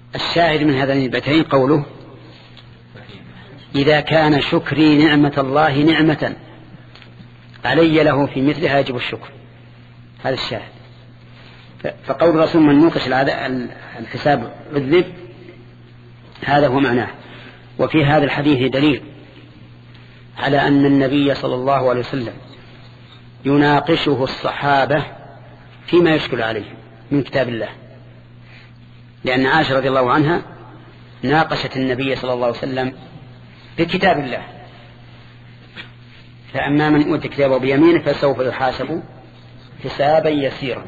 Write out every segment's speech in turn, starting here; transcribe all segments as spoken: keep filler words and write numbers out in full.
الشاهد من هذين البيتين قوله إذا كان شكري نعمة الله نعمة علي له في مثلها يجب الشكر. هذا الشاهد. فقول الرسول من نوقش الحساب عذب، هذا هو معناه. وفي هذا الحديث دليل على أن النبي صلى الله عليه وسلم يناقشه الصحابة فيما يشكل عليه من كتاب الله، لأن عائشة رضي الله عنها ناقشت النبي صلى الله عليه وسلم بكتاب الله، فأما من أوتي كتابه بيمينه فسوف يحاسب حسابا يسيرا.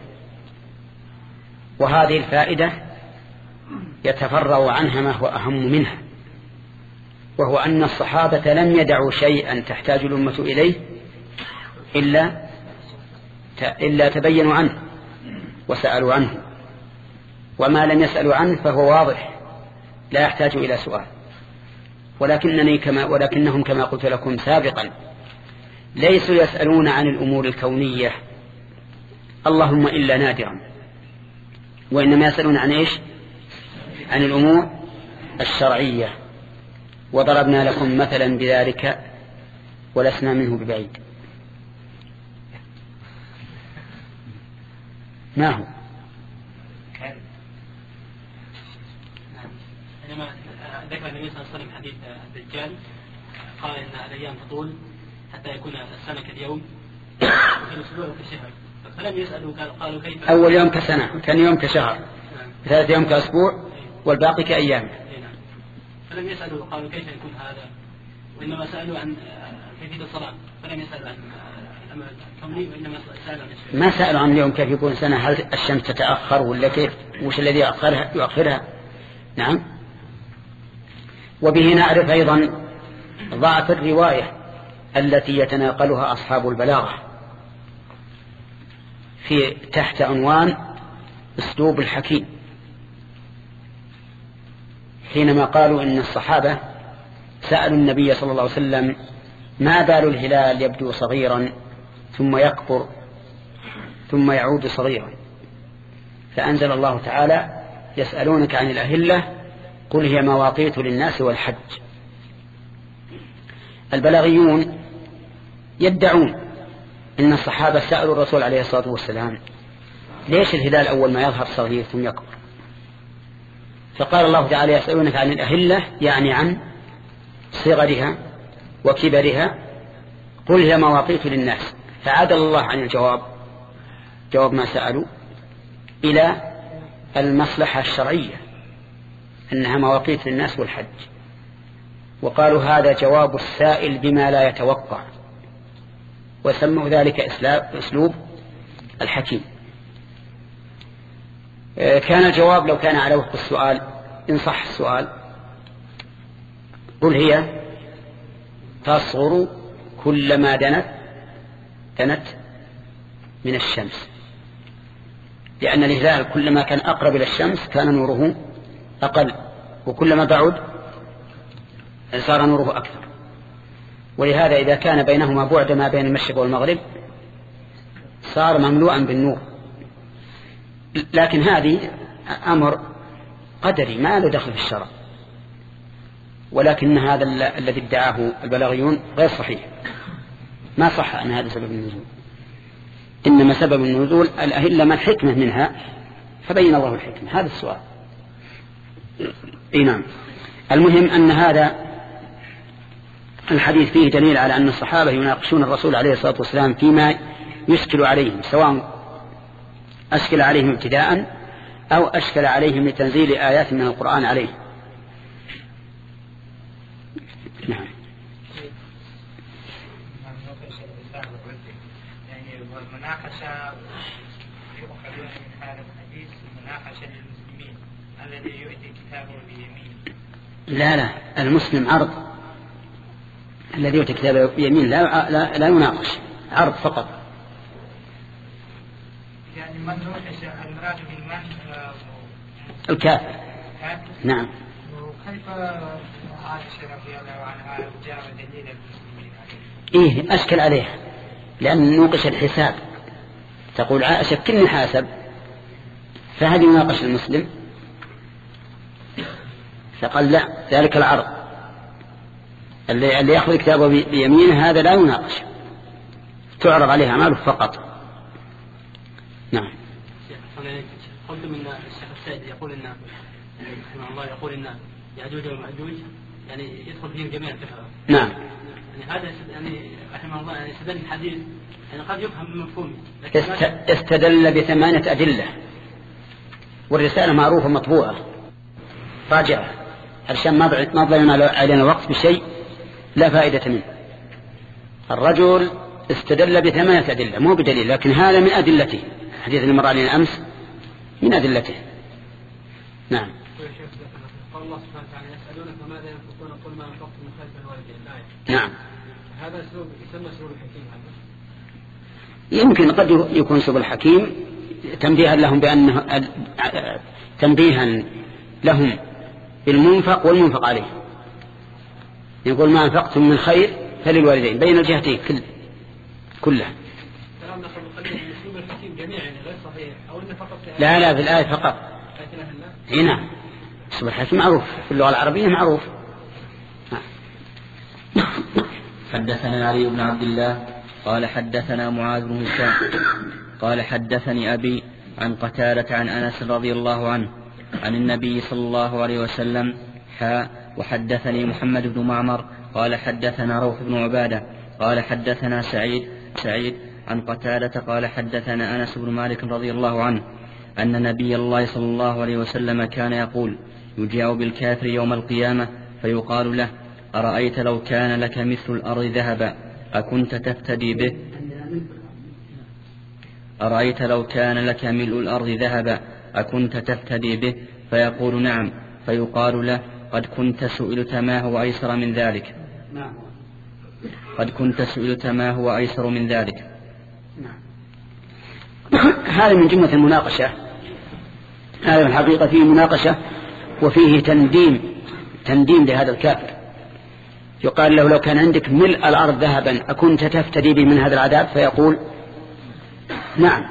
وهذه الفائدة يتفرع عنها ما هو أهم منها، وهو أن الصحابة لم يدعوا شيئا تحتاج الأمة إليه إلا إلا تبينوا عنه وسألوا عنه، وما لم يسألوا عنه فهو واضح لا يحتاج إلى سؤال. ولكنني كما ولكنهم كما قلت لكم سابقا ليسوا يسألون عن الأمور الكونية اللهم إلا نادرا، وإنما يسألون عن إيش؟ عن الأمور الشرعية. وضربنا لكم مثلا بذلك ولسنا منه ببعيد. ما هو؟ عندما ذكر النبي صلى الله عليه وسلم حديث الدجال قال إن الأيام تطول حتى يكون السنة كاليوم وفي الأسبوع كشهر، فلم يسألوا قالوا كيف أول يوم كسنة، ثاني يوم كشهر، ثالث يوم كأسبوع، والباقي كأيام. فلم يسألوا قالوا كيف يكون هذا، وإنما سألوا عن كيفية الصلاة، فلم يسألوا عن الأمر الكوني وإنما سألوا عن ما سألوا عن اليوم كيف يكون سنة، هل الشمس تتأخر ولا كيف، وش الذي يؤخرها يؤخرها. نعم. وبه نعرف أيضا ضعف الرواية التي يتناقلها أصحاب البلاغة في تحت عنوان أسلوب الحكيم، حينما قالوا إن الصحابة سألوا النبي صلى الله عليه وسلم ما بال الهلال يبدو صغيرا ثم يكبر ثم يعود صغيرا، فأنزل الله تعالى يسألونك عن الأهلة قل هي مواقيت للناس والحج. البلاغيون يدعون إن الصحابة سألوا الرسول عليه الصلاة والسلام ليش الهلال أول ما يظهر صغير ثم يكبر، فقال الله تعالى يسألونك عن الأهلة يعني عن صغرها وكبرها قل هي مواقيت للناس، فعدل الله عن الجواب جواب ما سألوا إلى المصلحة الشرعية أنها مواقيت للناس والحج، وقالوا هذا جواب السائل بما لا يتوقع، وسموا ذلك أسلوب الحكيم. كان الجواب لو كان على وفق السؤال إن صح السؤال قل هي تصغر كلما دنت دنت من الشمس، لأن الهلال كلما كان أقرب إلى الشمس كان نوره أقل، وكلما بعد صار نوره أكثر، ولهذا إذا كان بينهما بعد ما بين المشرق والمغرب صار مملوءا بالنور. لكن هذه أمر قدري ما له دخل في الشرع، ولكن هذا الذي ادعاه البلاغيون غير صحيح، ما صح أن هذا سبب النزول، إنما سبب النزول الأهلة ما الحكمة منها فبين الله الحكمة. هذا السؤال. إيه نعم. المهم أن هذا الحديث فيه دليل على أن الصحابة يناقشون الرسول عليه الصلاة والسلام فيما يشكل عليهم، سواء أشكل عليهم ابتداء أو أشكل عليهم لتنزيل آيات من القرآن عليه. نعم. يعني والمناقشة يؤخذ من هذا الحديث المناقشة للمسلمين الذي يؤتي كتابه بيمين. لا لا المسلم عرض، الذي يؤتي كتابه بيمين لا لا, لا يناقش، عرض فقط. يعني من نوقش المراد بالمن الكافر. نعم. وكيف عائشة رضي الله عنها جاء دليل المسلمين عليه؟ إيه أشكل عليه لأن نوقش الحساب، تقول عائشة كل حاسب، فهل يناقش المسلم؟ فقال لا، ذلك العرض اللي, اللي يأخذ كتابه بيمينه هذا لا يناقش، تعرض عليه أعماله فقط. نعم. قلت من الشيخ السيد يقول إن رحمه الله يقول إن يأجوج ومأجوج يعني يدخل فيهم جميع الكفرة. نعم. يعني هذا يعني رحمه الله يعني استدل الحديث يعني قد يفهم من مفهومه. است... استدل بثمانية أدلة، والرسالة معروفة مطبوعة راجعة عشان ما ضيعنا علينا وقت بشيء لا فائدة منه. الرجل استدل بثمانية أدلة مو بدليل، لكن هذا من أدلته. حديث اللي مر علينا أمس من أدلته. نعم. قال الله سبحانه وتعالى يسألونك ماذا ينفقون قل ما أنفقتم من خير فللوالدين. نعم. هذا اسلوب يسمى اسلوب الحكيم. هذا يمكن قد يكون اسلوب الحكيم تنبيها لهم بأنه تنبيها لهم بالمنفق والمنفق عليه. يقول ما أنفقتم من خير فللوالدين بين الجهتين كل كلها. كلام نقل قليل من اسلوب الحكيم جميعا غير صحيح أو إن فقط في لا لا في الآية فقط. هنا اسلوب الحكيم معروف في اللغة العربية معروف. حدثنا علي بن عبد الله قال حدثنا معاذ بن هشام قال حدثني أبي عن قتادة عن أنس رضي الله عنه عن النبي صلى الله عليه وسلم حاء وحدثني محمد بن معمر قال حدثنا روح بن عبادة قال حدثنا سعيد سعيد عن قتادة قال حدثنا أنس بن مالك رضي الله عنه أن نبي الله صلى الله عليه وسلم كان يقول يجاء بالكافر يوم القيامة فيقال له أرأيت لو كان لك مثل الأرض ذهبا أكنت تفتدي به أرأيت لو كان لك ملء الأرض ذهبا أكنت تفتدي به فيقول نعم فيقال له قد كنت سئلت ما هو أيسر من ذلك قد كنت سئلت ما هو أيسر من ذلك. هذا من جملة المناقشة. هذا الحقيقة فيه مناقشة وفيه تنديم تنديم لهذا الكافر. يقال له لو كان عندك ملء الأرض ذهبا أكنت تفتدي به من هذا العذاب فيقول نعم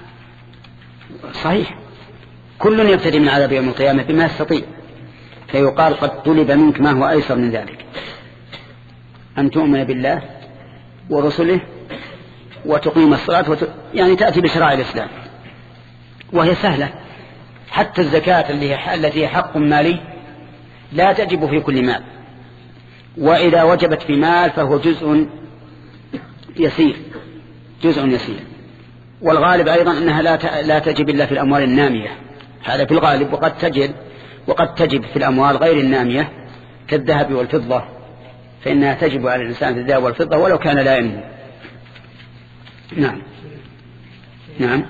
صحيح كل يفتدي من عذاب يوم القيامة بما يستطيع. فيقال قد طلب منك ما هو أيسر من ذلك أن تؤمن بالله ورسله وتقيم الصلاة وت... يعني تأتي بشرائع الإسلام وهي سهلة. حتى الزكاة التي هي حق مالي لا تجب في كل مال، وإذا وجبت في مال فهو جزء يسير جزء يسير. والغالب أيضا أنها لا لا تجب إلا في الأموال النامية، هذا في الغالب. وقد تجب وقد تجب في الأموال غير النامية كالذهب والفضة، فإنها تجب على الإنسان في الذهب والفضة ولو كان لا ينمو. نعم نعم.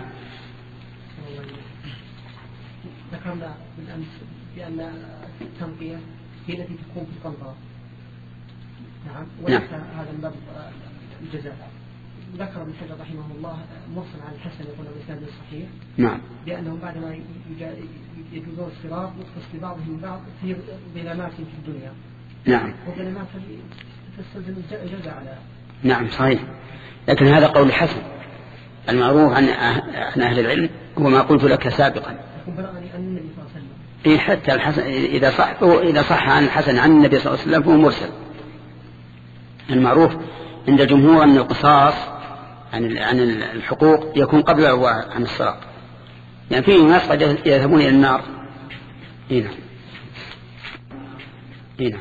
ذكرنا بالأمس بأن التنقية هي التي تكون في القنطرة. نعم. وليس هذا الباب الجزاء. ذكر ابن حجر رحمه الله مرسل عن الحسن يقول الإسناد الصحيح. نعم. بأنهم بعدما يجوزون الصراط يختص ببعضهم من بعض في ظلامات في الدنيا. نعم. وظلامات تستلزم الجزاء على. نعم صحيح. لكن هذا قول الحسن المعروف عن عن أهل العلم هو ما قلت لك سابقا. إيه حتى الحسن إذا صح إذا صح عن الحسن عن النبي صلى الله عليه وسلم فهو مرسل. المعروف عند الجمهور أن القصاص عن عن الحقوق يكون قبل العفو عن الصراط. يعني في ناس قد يذهبون إلى النار. هنا هنا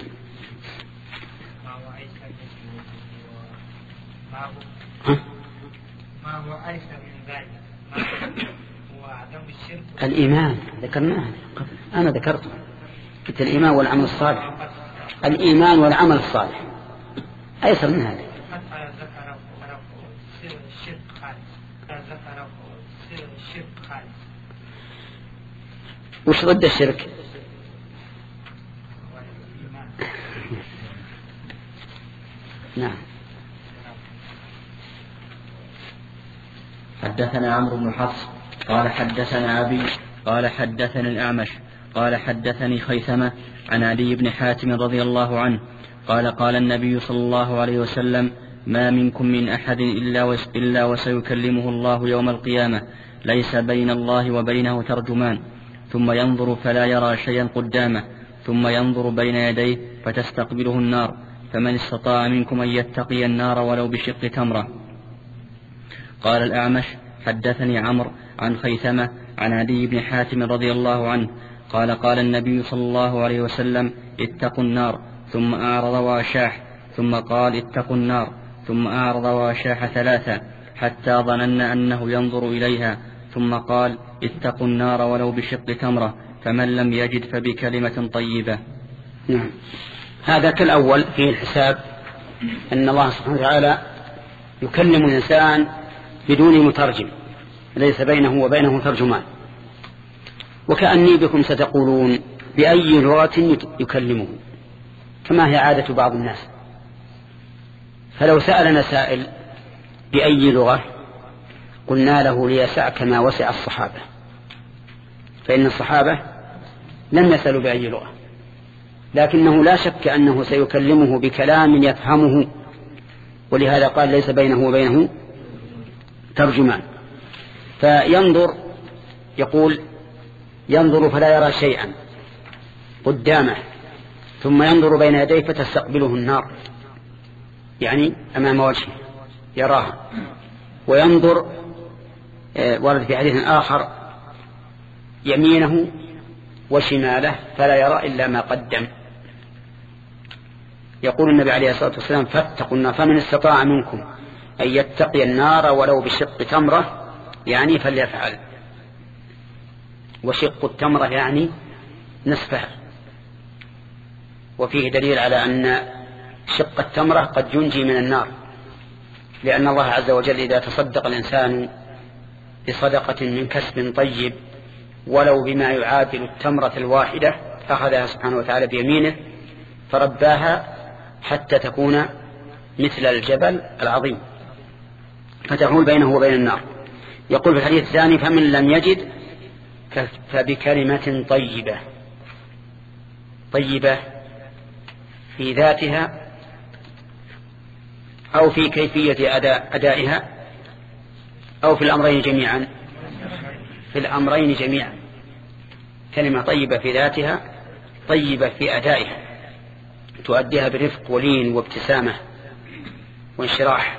ما هو أيسر من ذلك هو عدم الشرك. الإيمان ذكرناه قبل، أنا ذكرته قلت الإيمان والعمل الصالح. الإيمان والعمل الصالح أيسر من هذا. ذكر سر الشرك خالص ذكر سر الشرك خالص. وش ضد الشرك؟ نعم. حدثنا عمرو بن حفص قال حدثنا أبي قال حدثني الأعمش قال حدثني خيثمة عن علي بن حاتم رضي الله عنه قال قال النبي صلى الله عليه وسلم ما منكم من أحد إلا, إلا وسيكلمه الله يوم القيامة ليس بين الله وبينه ترجمان ثم ينظر فلا يرى شيئا قدامه ثم ينظر بين يديه فتستقبله النار، فمن استطاع منكم أن يتقي النار ولو بشق تمرة. قال الأعمش حدثني عمرو عن خيثمة عن عدي بن حاتم رضي الله عنه قال قال النبي صلى الله عليه وسلم اتقوا النار، ثم أعرض وأشاح، ثم قال اتقوا النار، ثم أعرض وأشاح ثلاثة حتى ظننا أنه ينظر إليها، ثم قال اتقوا النار ولو بشق تمرة، فمن لم يجد فبكلمة طيبة. نعم. هذا كالأول فيه الحساب، أن الله سبحانه وتعالى يكلم الإنسان بدون مترجم، ليس بينه وبينه ترجمان. وكأني بكم ستقولون بأي لغة يكلمه، كما هي عادة بعض الناس. فلو سألنا سائل بأي لغة قلنا له ليسعك ما وسع الصحابة، فإن الصحابة لم يسألوا بأي لغة، لكنه لا شك أنه سيكلمه بكلام يفهمه، ولهذا قال ليس بينه وبينه ترجمان. فينظر، يقول ينظر فلا يرى شيئا قدامه، ثم ينظر بين يديه فتستقبله النار، يعني أمام وجهه يراها. وينظر ورد في حديث آخر يمينه وشماله فلا يرى إلا ما قدم. يقول النبي عليه الصلاة والسلام فاتقوا النار، فمن استطاع منكم أن يتقي النار ولو بشق تمرة، يعني فليفعل. وشق التمرة يعني نصفها. وفيه دليل على أن شق التمرة قد ينجي من النار، لأن الله عز وجل إذا تصدق الإنسان بصدقة من كسب طيب ولو بما يعادل التمرة الواحدة، أخذها سبحانه وتعالى بيمينه فرباها حتى تكون مثل الجبل العظيم فتحول بينه وبين النار. يقول في الحديث الثاني فمن لم يجد فبكلمة طيبة. طيبة في ذاتها أو في كيفية أداء أدائها أو في الأمرين جميعا؟ في الأمرين جميعا. كلمة طيبة في ذاتها، طيبة في أدائها، تؤديها برفق ولين وابتسامة وانشراح.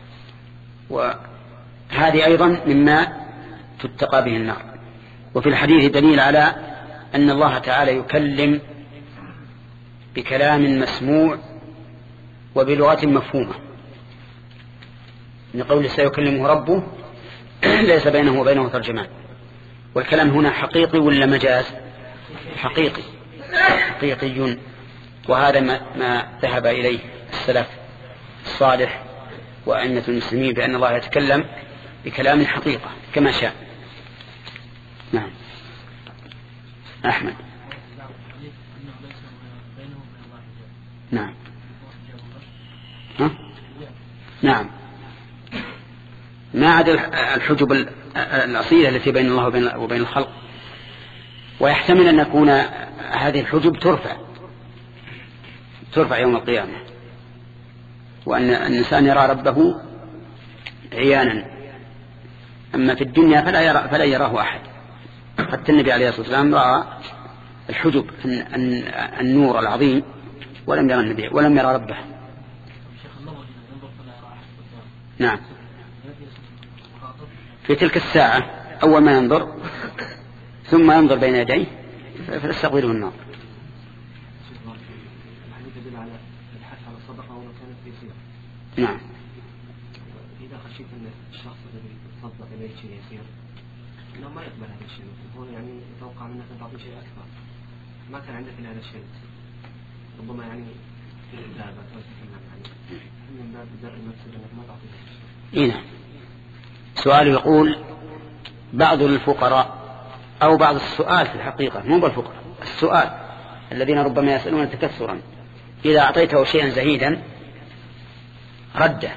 وهذه أيضا مما تتقى به النار. وفي الحديث دليل على أن الله تعالى يكلم بكلام مسموع وبلغة مفهومة، من قول سيكلمه ربه ليس بينه وبينه ترجمان. والكلام هنا حقيقي ولا مجاز؟ حقيقي حقيقي. وهذا ما, ما ذهب إليه السلف الصالح وأئمة المسلمين، بأن الله يتكلم بكلام حقيقة كما شاء. نعم. أحمد. نعم. ها؟ نعم. ما عدا الحجب الأصيلة التي بين الله وبين, وبين الخلق. ويحتمل أن يكون هذه الحجب ترفع ترفع يوم القيامة، وأن الإنسان يرى ربه عيانا. أما في الدنيا فلا يرى فلا يراه أحد. حتى النبي عليه الصلاة والسلام رأى الحجب النور العظيم ولم يرى النبي ولم يرى ربه. نعم. في تلك الساعة أول ما ينظر ثم ينظر بين يديه فيستقبله النار. نعم. إذا خشيت أن الشخص الذي تصدق إليه شيء يسير إنه ما يقبل هذا الشيء، هو يعني يتوقع منك أن تعطي شيء أكثر، ما كان عندك إلا هذا الشيء، ربما يعني في الإجابة يعني من باب درء المفسدة أنك ما تعطي هذا الشيء. نعم. سؤال يقول بعض الفقراء أو بعض السؤال في الحقيقة مو بالفقراء، السؤال الذين ربما يسألون تكثرا، إذا أعطيته شيئا زهيدا رده،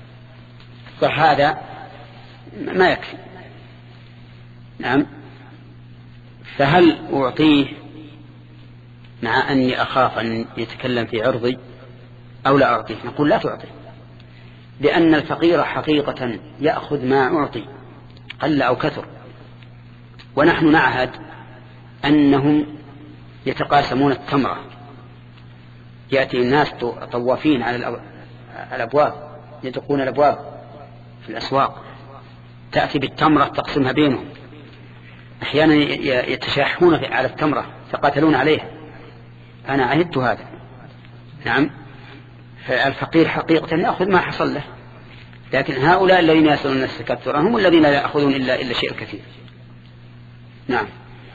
فهذا ما يكفي. نعم. فهل أعطيه مع أني أخاف أن يتكلم في عرضي أو لا أعطيه؟ نقول لا تعطي، لأن الفقير حقيقة يأخذ ما أعطي قل أو كثر، ونحن نعهد أنهم يتقاسمون التمرة، يأتي الناس طوافين على الأبواب يدقون الأبواب في الأسواق، تأتي بالتمرة تقسمها بينهم، أحيانا يتشاحون على التمرة يتقاتلون عليها. أنا عهدت هذا. نعم، فالفقير حقيقة يأخذ ما حصل له، لكن هؤلاء الذين يسألون الناس كثرا هم الذين لا يأخذون إلا, إلا شيء كثير. نعم.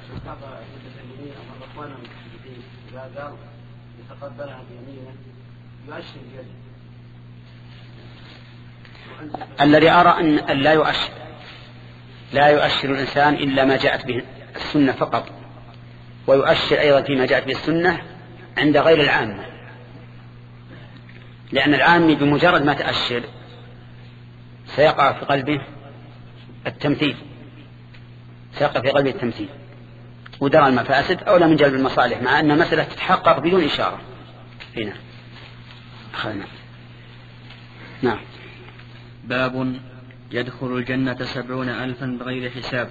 الذي أرى أن لا يؤشر لا يؤشر الإنسان إلا ما جاءت به السنة فقط، ويؤشر أيضا فيما جاءت به السنة عند غير العامة، لأن العامي بمجرد ما تأشر سيقع في قلبه التمثيل سيقع في قلبه التمثيل ودرى المفاسد أولى من جلب المصالح، مع أن مسألة تتحقق بدون إشارة. هنا أخذنا. نعم. باب يدخل الجنة سبعون ألفا بغير حساب.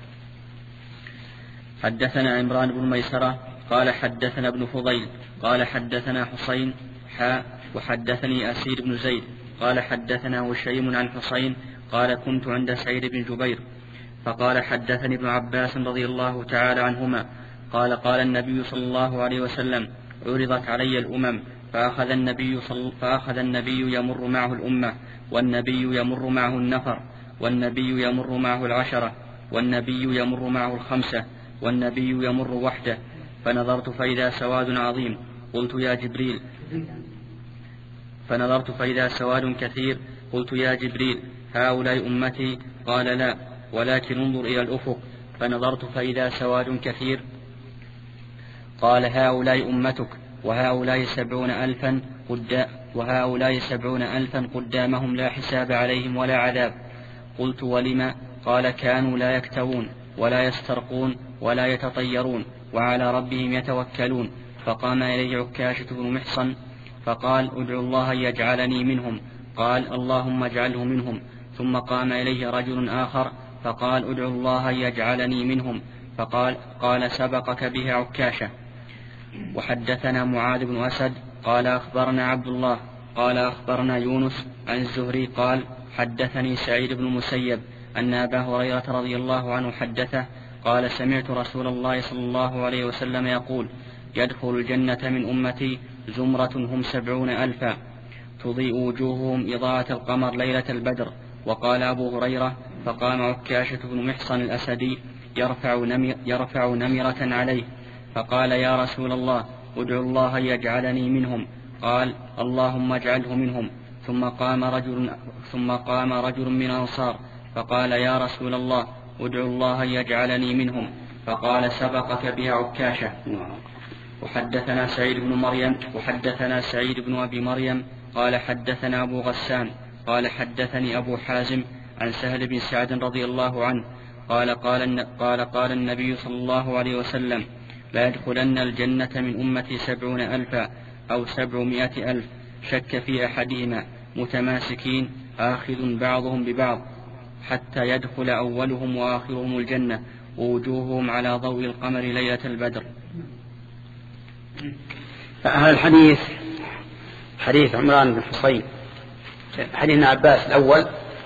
حدثنا عمران بن ميسرة قال حدثنا ابن فضيل قال حدثنا حسين حاء وحدثني أسير بن زيد قال حدثنا هشيم عن حسين قال كنت عند سعيد بن جبير فقال حدثني ابن عباس رضي الله تعالى عنهما قال قال النبي صلى الله عليه وسلم عرضت علي الأمم فأخذ النبي, صل فأخذ النبي يمر معه الأمة، والنبي يمر معه النفر، والنبي يمر معه العشرة، والنبي يمر معه الخمسة، والنبي يمر وحده، فنظرت فإذا سواد عظيم قلت يا جبريل فنظرت فإذا سواد كثير قلت يا جبريل هؤلاء أمتي؟ قال لا، ولكن انظر إلى الأفق. فنظرت فإذا سواد كثير قال هؤلاء أمتك، وهؤلاء سبعون ألفا قدام وهؤلاء سبعون ألفا قدامهم لا حساب عليهم ولا عذاب. قلت ولما؟ قال كانوا لا يكتوون ولا يسترقون ولا يتطيرون وعلى ربهم يتوكلون. فقام إليه عكاشة بن محصن فقال ادعو الله يجعلني منهم. قال اللهم اجعله منهم. ثم قام إليه رجل آخر فقال ادعو الله يجعلني منهم. فقال قال سبقك به عكاشة. وحدثنا معاذ بن أسد قال أخبرنا عبد الله قال أخبرنا يونس عن الزهري قال حدثني سعيد بن المسيب أن أبا هريرة رضي الله عنه حدثه قال سمعت رسول الله صلى الله عليه وسلم يقول يدخل الجنة من أمتي زمرة هم سبعون ألفا تضيء وجوههم إضاءة القمر ليلة البدر. وقال أبو هريرة فقام عكاشة بن محصن الأسدي يرفع, نمر يرفع نمرة عليه فقال يا رسول الله ادعو الله يجعلني منهم. قال اللهم اجعله منهم. ثم قام رجل, ثم قام رجل من الأنصار فقال يا رسول الله ادعو الله يجعلني منهم. فقال سبقك بها عكاشة. وحدثنا سعيد بن مريم وحدثنا سعيد بن أبي مريم قال حدثنا أبو غسان قال حدثني أبو حازم عن سهل بن سعد رضي الله عنه قال قال, قال قال النبي صلى الله عليه وسلم لا يدخلن الجنة من أمتي سبعون ألفا أو سبعمائة ألف شك في أحدهما متماسكين آخذ بعضهم ببعض حتى يدخل أولهم وآخرهم الجنة ووجوههم على ضوء القمر ليلة البدر. هذا الحديث حديث عمران بن حصين حديث ابن عباس الأول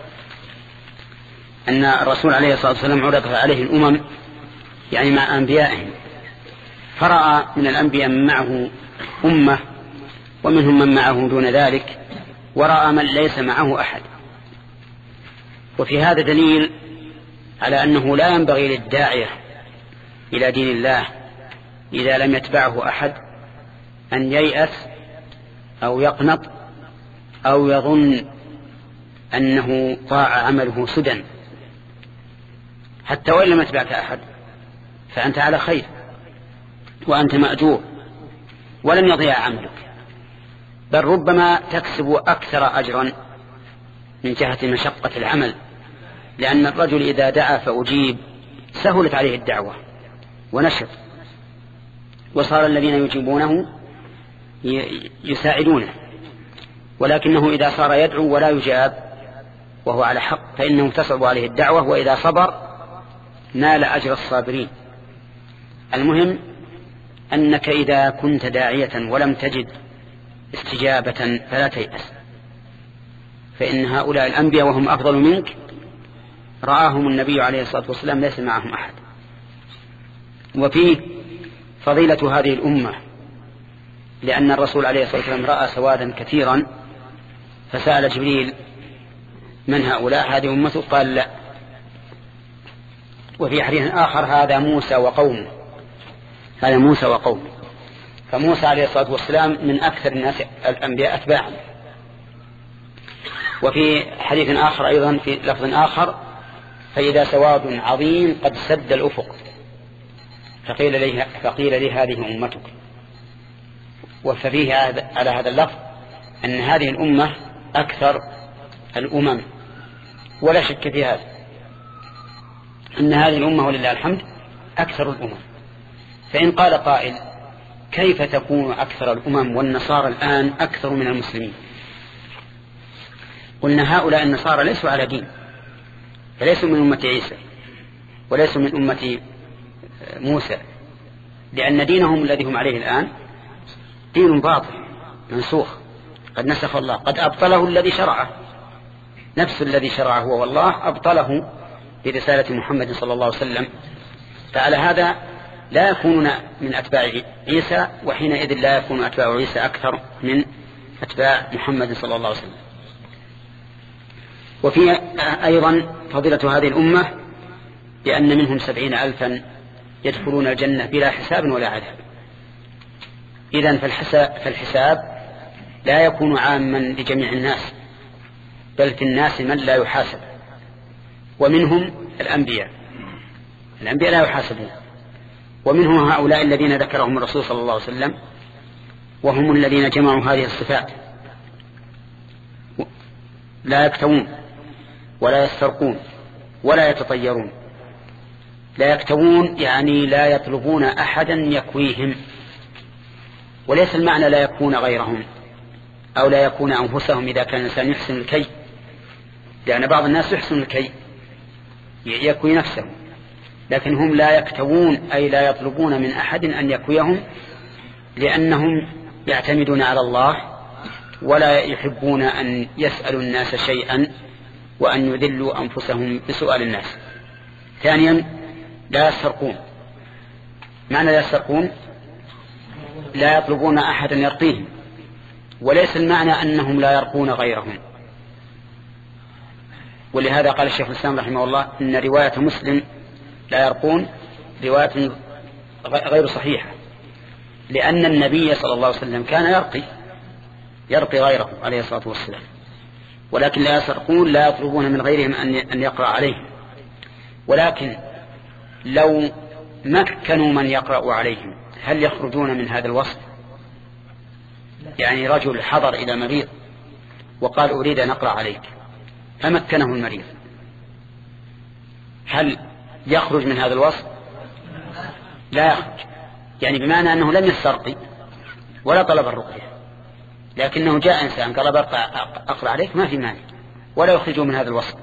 أن الرسول عليه الصلاة والسلام عرض عليه الأمم يعني مع أنبيائهم، فرأى من الأنبياء من معه أمة ومنهم من معه دون ذلك، ورأى من ليس معه أحد. وفي هذا دليل على أنه لا ينبغي للداعية إلى دين الله إذا لم يتبعه أحد أن ييأس أو يقنط أو يظن أنه ضاع عمله سدى، حتى وإن لم يتبعك أحد فأنت على خير وأنت مأجور ولن يضيع عملك، بل ربما تكسب أكثر أجرا من جهة مشقة العمل، لأن الرجل إذا دعا فأجيب سهلت عليه الدعوة ونشط، وصار الذين يجيبونه يساعدونه، ولكنه إذا صار يدعو ولا يجاب وهو على حق فإنه تصعب عليه الدعوة، وإذا صبر نال أجر الصابرين. المهم أنك إذا كنت داعية ولم تجد استجابة فلا تيأس، فإن هؤلاء الأنبياء وهم أفضل منك رآهم النبي عليه الصلاة والسلام ليس معهم أحد. وفيه فضيلة هذه الأمة، لأن الرسول عليه الصلاة والسلام رأى سوادا كثيرا فسأل جبريل من هؤلاء؟ هذه أمته؟ قال لا. وفي حديث آخر هذا موسى وقومه، هذا موسى وقومه. فموسى عليه الصلاة والسلام من أكثر الناس الأنبياء أتباعا. وفي حديث آخر أيضا في لفظ آخر فإذا سواد عظيم قد سد الأفق فقيل لي, فقيل لي هذه أمتك. وفيه على هذا اللفظ أن هذه الأمة أكثر الأمم، ولا شك في هذا أن هذه الأمة ولله الحمد أكثر الأمم. فإن قال قائل كيف تكون أكثر الأمم والنصارى الآن أكثر من المسلمين؟ قلنا هؤلاء النصارى ليسوا على دين، فليسوا من أمة عيسى وليسوا من أمة موسى، لأن دينهم الذي هم عليه الآن دين باطل منسوخ قد نسخ الله، قد أبطله الذي شرعه، نفس الذي شرعه هو والله أبطله برسالة محمد صلى الله عليه وسلم. فعلى هذا لا يكونون من أتباع عيسى، وحينئذ لا يكون أتباع عيسى أكثر من أتباع محمد صلى الله عليه وسلم. وفي أيضا فضيلة هذه الأمة بأن منهم سبعين ألفا يدخلون الجنة بلا حساب ولا عذاب. إذن فالحساب لا يكون عاما لجميع الناس، بل في الناس من لا يحاسب، ومنهم الأنبياء، الأنبياء لا يحاسبون، ومنهم هؤلاء الذين ذكرهم الرسول صلى الله عليه وسلم، وهم الذين جمعوا هذه الصفات: لا يكتوون ولا يسترقون ولا يتطيرون. لا يكتوون يعني لا يطلبون أحدا يكويهم، وليس المعنى لا يكون غيرهم أو لا يكون أنفسهم إذا كان الإنسان يحسن الكي، لأن بعض الناس يحسن الكي يكوي نفسه، لكن هم لا يكتوون أي لا يطلبون من أحد أن يكويهم، لأنهم يعتمدون على الله ولا يحبون أن يسألوا الناس شيئا وأن يذلوا أنفسهم بسؤال الناس. ثانيا لا يسترقون. معنى لا يسترقون لا يطلبون أحدا يرقيهم، وليس المعنى أنهم لا يرقون غيرهم. ولهذا قال الشيخ الإسلام رحمه الله إن رواية مسلم لا يرقون رواية غير صحيحة، لأن النبي صلى الله عليه وسلم كان يرقي يرقي غيره عليه الصلاة والسلام، ولكن لا يسرقون لا يطلبون من غيرهم أن يقرأ عليهم. ولكن لو مكنوا من يقرأ عليهم هل يخرجون من هذا الوصف؟ يعني رجل حضر إلى مريض وقال أريد أن أقرأ عليك فمكنه المريض، هل يخرج من هذا الوصف؟ لا يخرج، يعني بمعنى أنه لم يسترقي ولا طلب الرقية، لكنه جاء إنسان قال أقرأ عليك ما في مانع، ولا يخرجوا من هذا الوصف.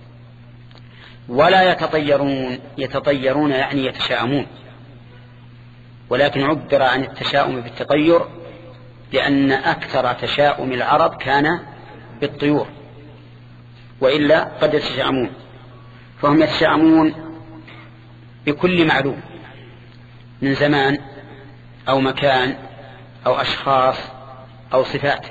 ولا يتطيرون. يتطيرون يعني يتشاءمون، ولكن عبر عن التشاؤم بالتطير لأن أكثر تشاؤم العرب كان بالطيور، وإلا قد يتشاءمون. فهم يتشاءمون بكل معلوم من زمان أو مكان أو أشخاص أو صفات،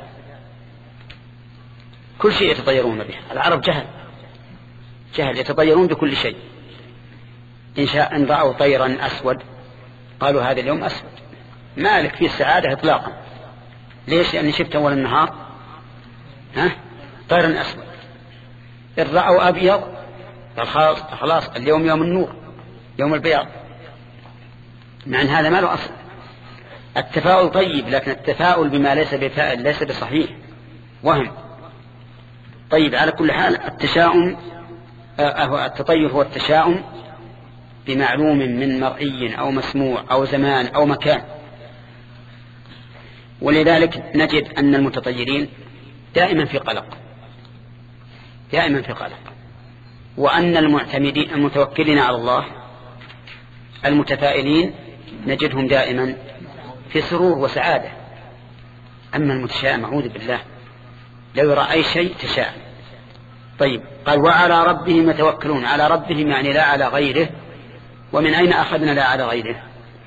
كل شيء يتطيرون به. العرب جهل جهل يتطيرون بكل شيء. إن شاء أن رأوا طيرا أسود قالوا هذا اليوم أسود، ما لك فيه السعادة إطلاقا. ليش؟ لأن شفت أول النهار ها طيرا أسود. إن رأوا أبيض خلاص خلاص اليوم يوم النور يوم البياض، مع أن هذا ما له أصل. التفاؤل طيب، لكن التفاؤل بما ليس بفاعل ليس بصحيح، وهم. طيب على كل حال التشاؤم التطير هو التشاؤم بمعلوم من مرئي أو مسموع أو زمان أو مكان. ولذلك نجد أن المتطيرين دائما في قلق دائما في قلق وأن المعتمدين المتوكلين على الله المتفائلين نجدهم دائما في سرور وسعادة. أما المتشائم أعوذ بالله لو يرى أي شيء تشاءم. طيب قال وعلى ربهم يتوكلون. على ربهم يعني لا على غيره. ومن أين أخذنا لا على غيره؟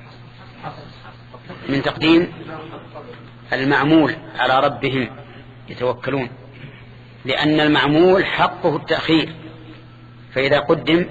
من تقديم المعمول على ربهم يتوكلون، لأن المعمول حقه التأخير، فإذا قدم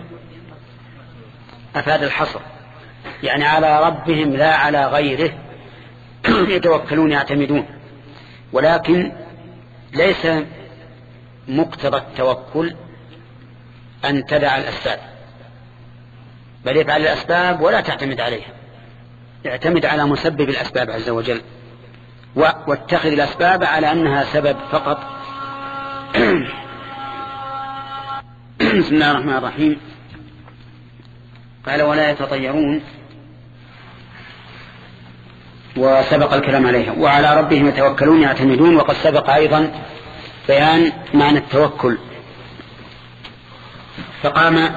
أفاد الحصر، يعني على ربهم لا على غيره يتوكلون يعتمدون. ولكن ليس مقتضى التوكل أن تدع الأسباب، بل يفعل الأسباب ولا تعتمد عليها، اعتمد على مسبب الأسباب عز وجل، واتخذ الأسباب على أنها سبب فقط. بسم الله الرحمن الرحيم. قال ولا يتطيرون، وسبق الكلام عليها. وعلى ربهم يتوكلون يعتمدون، وقد سبق أيضا بيان معنى التوكل. فقام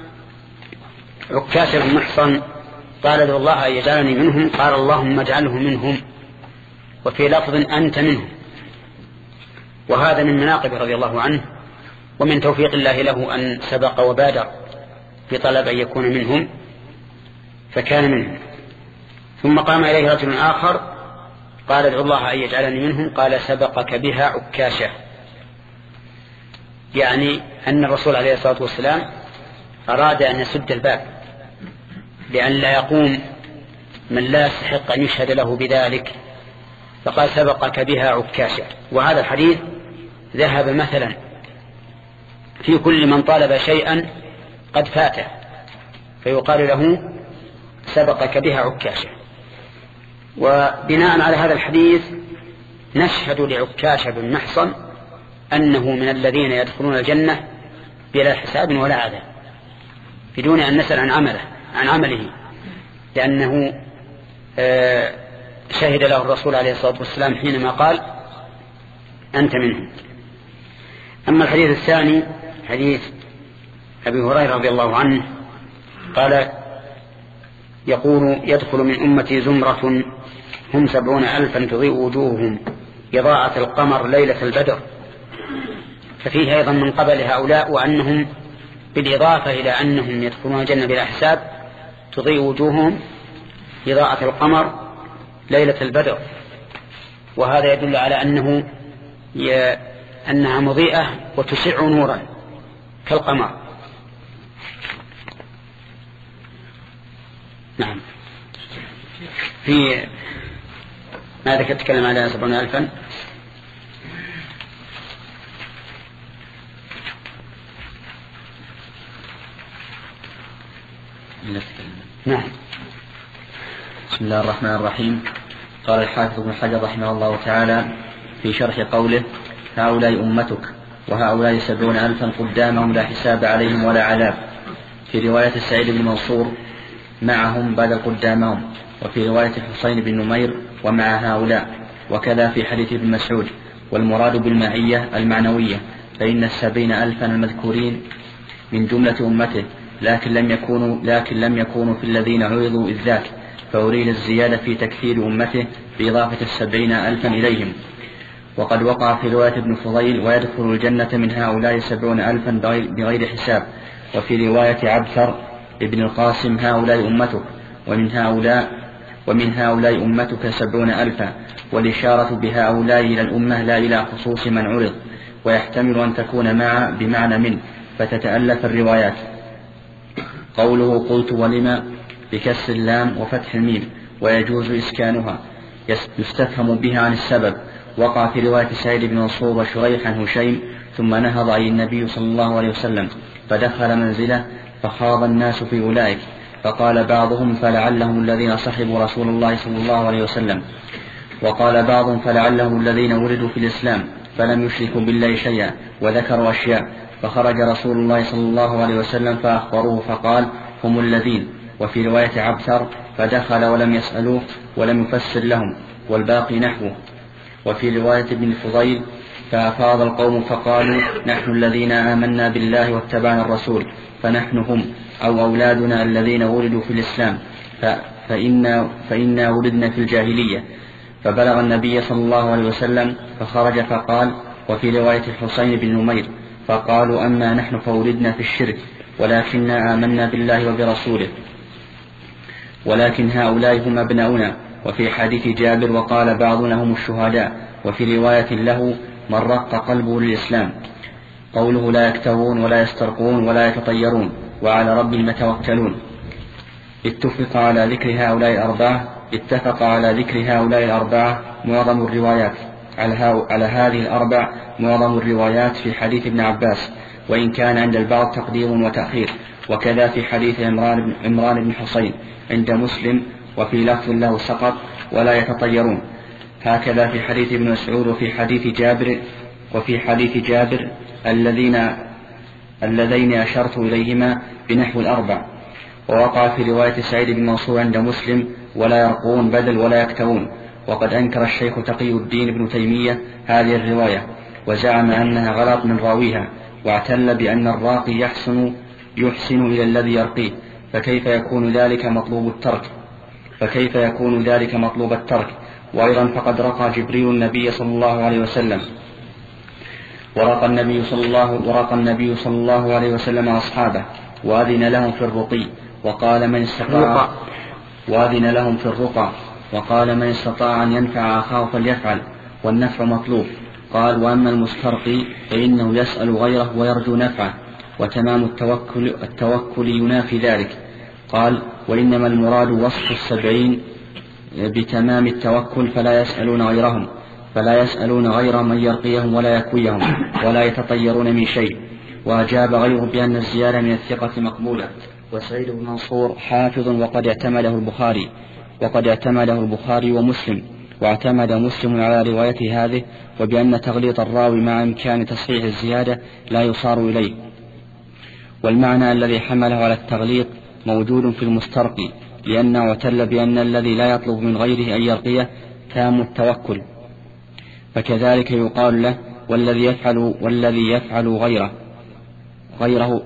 عكاشة بن محصن قال ادعو الله أن يجعلني منهم، قال اللهم اجعله منهم، وفي لفظ أنت منهم. وهذا من مناقب رضي الله عنه ومن توفيق الله له أن سبق وبادر في طلب أن يكون منهم فكان منهم. ثم قام إليه رجل آخر قال ادعو الله أن يجعلني منهم، قال سبقك بها عكاشة، يعني أن الرسول عليه الصلاة والسلام أراد أن يسد الباب لأن لا يقوم من لا يستحق أن يشهد له بذلك، فقال سبقك بها عكاشة. وهذا الحديث ذهب مثلا في كل من طالب شيئا قد فاته فيقال له سبقك بها عكاشة. وبناء على هذا الحديث نشهد لعكاشة بن محصن أنه من الذين يدخلون الجنة بلا حساب ولا عذاب بدون أن نسأل عن عمله عن عمله لأنه شهد له الرسول عليه الصلاة والسلام حينما قال أنت منهم. أما الحديث الثاني حديث أبي هريرة رضي الله عنه قال يقول يدخل من أمتي زمرة هم سبعون ألفا تضيء وجوههم إضاءة القمر ليلة البدر، ففيه أيضا من قبل هؤلاء وأنهم بالإضافة إلى أنهم يدخلون الجنة بلا حساب تضيء وجوههم إضاءة القمر ليلة البدر، وهذا يدل على أنه ي... أنها مضيئة وتشع نورا كالقمر. نعم. في ماذا تتكلم على سبعون ألفا؟ نعم. بسم الله الرحمن الرحيم. قال الحافظ ابن حجر رحمه الله تعالى في شرح قوله هؤلاء أمتك وهؤلاء سبعون ألفا قدامهم لا حساب عليهم ولا عذاب، في رواية سعيد بن منصور معهم بدل قدامهم، وفي رواية الحسين بن نمير ومع هؤلاء، وكذا في حديث ابن مسعود. والمراد بالمعية المعنوية، فإن السبعين ألفا المذكورين من جملة أمته، لكن لم يكونوا لكن لم يكونوا في الذين عرضوا إذ ذاك، فأريد الزيادة في تكثير أمته بإضافة السبعين ألفا إليهم. وقد وقع في رواية ابن فضيل ويدخل الجنة من هؤلاء سبعون ألفا بغير حساب، وفي رواية عبثر ابن القاسم هؤلاء أمتك ومن هؤلاء ومن هؤلاء أمتك سبعون ألفا، والإشارة بهؤلاء إلى الأمة لا إلى خصوص من عرض، ويحتمل أن تكون مع بمعنى من فتتألف الروايات. قوله قلت ولما بكسر اللام وفتح الميم ويجوز إسكانها يستفهم بها عن السبب. وقع في رواية سعيد بن منصور وشريح عن هشيم ثم نهض عليه النبي صلى الله عليه وسلم فدخل منزله فخاض الناس في أولئك، فقال بعضهم فلعلهم الذين صحبوا رسول الله صلى الله عليه وسلم، وقال بعضهم فلعلهم الذين ولدوا في الإسلام فلم يشركوا بالله شيئا، وذكروا أشياء. فخرج رسول الله صلى الله عليه وسلم فأخبروه فقال هم الذين. وفي رواية عبثر فدخل ولم يسألوه ولم يفسر لهم، والباقي نحوه. وفي رواية ابن الفضيل فأفاض القوم فقالوا نحن الذين آمنا بالله واتبعنا الرسول فنحن هم أو أولادنا الذين ولدوا في الإسلام فإنا, فإنا ولدنا في الجاهلية. فبلغ النبي صلى الله عليه وسلم فخرج فقال. وفي رواية الحسين بن نمير فقالوا أما نحن فولدنا في الشرك ولكننا آمنا بالله وبرسوله ولكن هؤلاء هم أبناؤنا. وفي حديث جابر وقال بعضنا هم الشهداء. وفي رواية له من رق قلبه للإسلام. قوله لا يكتوون ولا يسترقون ولا يتطيرون وعلى ربهم يتوكلون. اتفق على ذكر هؤلاء الأربعة اتفق على ذكر هؤلاء الأربعة معظم الروايات على, على هذه الأربع معظم الروايات في حديث ابن عباس، وإن كان عند البعض تقديم وتأخير، وكذا في حديث عمران, عمران بن حصين عند مسلم وفي لفظ له سقط ولا يتطيرون. هكذا في حديث ابن مسعود وفي حديث جابر وفي حديث جابر الذين اللذين أشرت إليهما بنحو الأربع. ووقع في رواية سعيد بن منصور عند مسلم ولا يرقون بدل ولا يكتوون. وقد أنكر الشيخ تقي الدين ابن تيمية هذه الرواية وزعم أنها غلط من راويها، واعتل بأن الراقي يحسن يحسن إلى الذي يرقيه، فكيف يكون ذلك مطلوب الترك فكيف يكون ذلك مطلوب الترك وأيضا فقد رقى جبريل النبي صلى الله عليه وسلم ورقى النبي صلى الله ورقى النبي صلى الله عليه وسلم أصحابه وأذن لهم في الرقي وقال من استطاع وأذن لهم في الرقى وقال من استطاع أن ينفع أخاه فليفعل والنفع مطلوب. قال وأما المسترقي فإنه يسأل غيره ويرجو نفعه، وتمام التوكل, التوكل ينافي ذلك. قال وإنما المراد وصف السبعين بتمام التوكل فلا يسألون غيرهم فلا يسألون غيرهم أن يرقيهم ولا يكويهم ولا يتطيرون من شيء. وأجاب غيره بأن الزيادة من الثقة مقبولة. وسعيد بن منصور حافظ وقد اعتمده البخاري وقد اعتمده البخاري ومسلم، واعتمد مسلم على رواية هذه، وبأن تغليط الراوي مع إمكان تصحيح الزيادة لا يصار إليه. والمعنى الذي حمله على التغليط موجود في المسترقي، لأنه اعتل بأن الذي لا يطلب من غيره أن يرقيه تام التوكل، فكذلك يقال له والذي يفعل والذي يفعل غيره غيره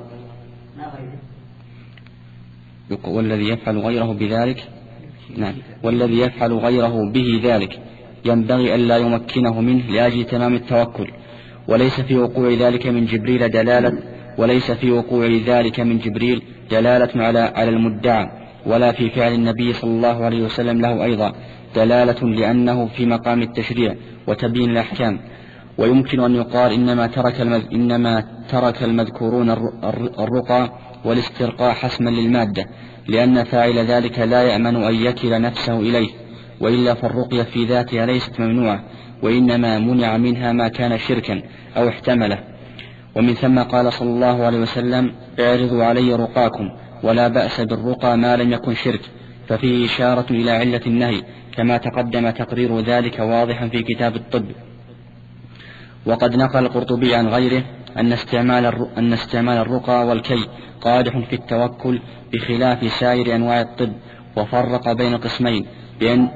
والذي يفعل غيره بذلك نعم والذي يفعل غيره به ذلك ينبغي ألا يمكنه منه لأجل تمام التوكل. وليس في وقوع ذلك من جبريل دلالة وليس في وقوع ذلك من جبريل دلالة على على المدعى، ولا في فعل النبي صلى الله عليه وسلم له أيضا دلالة، لأنه في مقام التشريع وتبيين الأحكام. ويمكن أن يقال إنما ترك المذ... إنما ترك المذكورون الرقى والاسترقاء حسما للمادة، لأن فاعل ذلك لا يأمن أن يكل نفسه إليه، وإلا فالرقية في ذاتها ليست ممنوعة، وإنما منع منها ما كان شركا أو احتمله. ومن ثم قال صلى الله عليه وسلم اعرضوا علي رقاكم، ولا بأس بالرقى ما لم يكن شرك، ففيه إشارة إلى علة النهي كما تقدم تقرير ذلك واضحا في كتاب الطب. وقد نقل القرطبي عن غيره أن استعمال, أن استعمال الرقى والكي قادح في التوكل بخلاف سائر أنواع الطب، وفرق بين القسمين بأن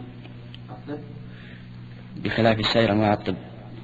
بخلاف سائر أنواع الطب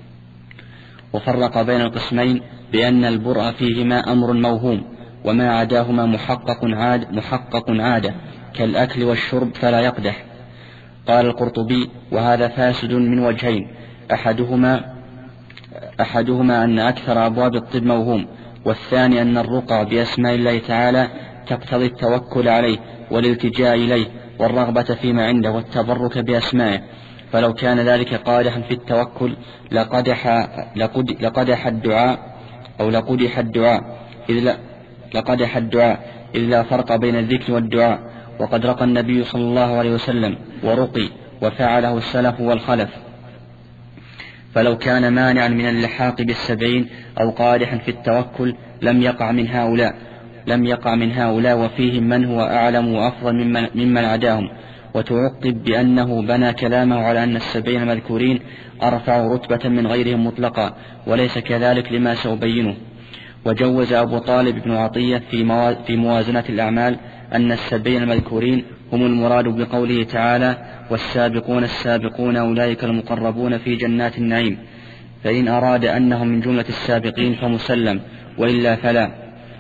وفرق بين القسمين بأن البرء فيهما أمر موهوم، وما عداهما محقق عاد محقق عادة كالأكل والشرب فلا يقدح. قال القرطبي وهذا فاسد من وجهين، أحدهما أحدهما أن أكثر أبواب الطب موهوم، والثاني أن الرقى بأسماء الله تعالى تقتضي التوكل عليه والالتجاء إليه والرغبة فيما عنده والتبرك بأسمائه، فلو كان ذلك قادحا في التوكل لقدح, لقدح الدعاء أو لقدح الدعاء إذ لا لقدح الدعاء إذ لا فرق بين الذكر والدعاء. وقد رقى النبي صلى الله عليه وسلم ورقي وفعله السلف والخلف، فلو كان مانعا من اللحاق بالسبعين أو قادحا في التوكل لم يقع من هؤلاء لم يقع من هؤلاء وفيهم من هو أعلم وأفضل ممن, ممن عداهم. وتعقب بأنه بنى كلامه على أن السبعين المذكورين أرفع رتبة من غيرهم مطلقا، وليس كذلك لما سأبينه. وجوز أبو طالب بن عطية في موازنة الأعمال أن السبعين المذكورين هم المراد بقوله تعالى والسابقون السابقون أولئك المقربون في جنات النعيم، فإن أراد أنهم من جملة السابقين فمسلم، وإلا فلا.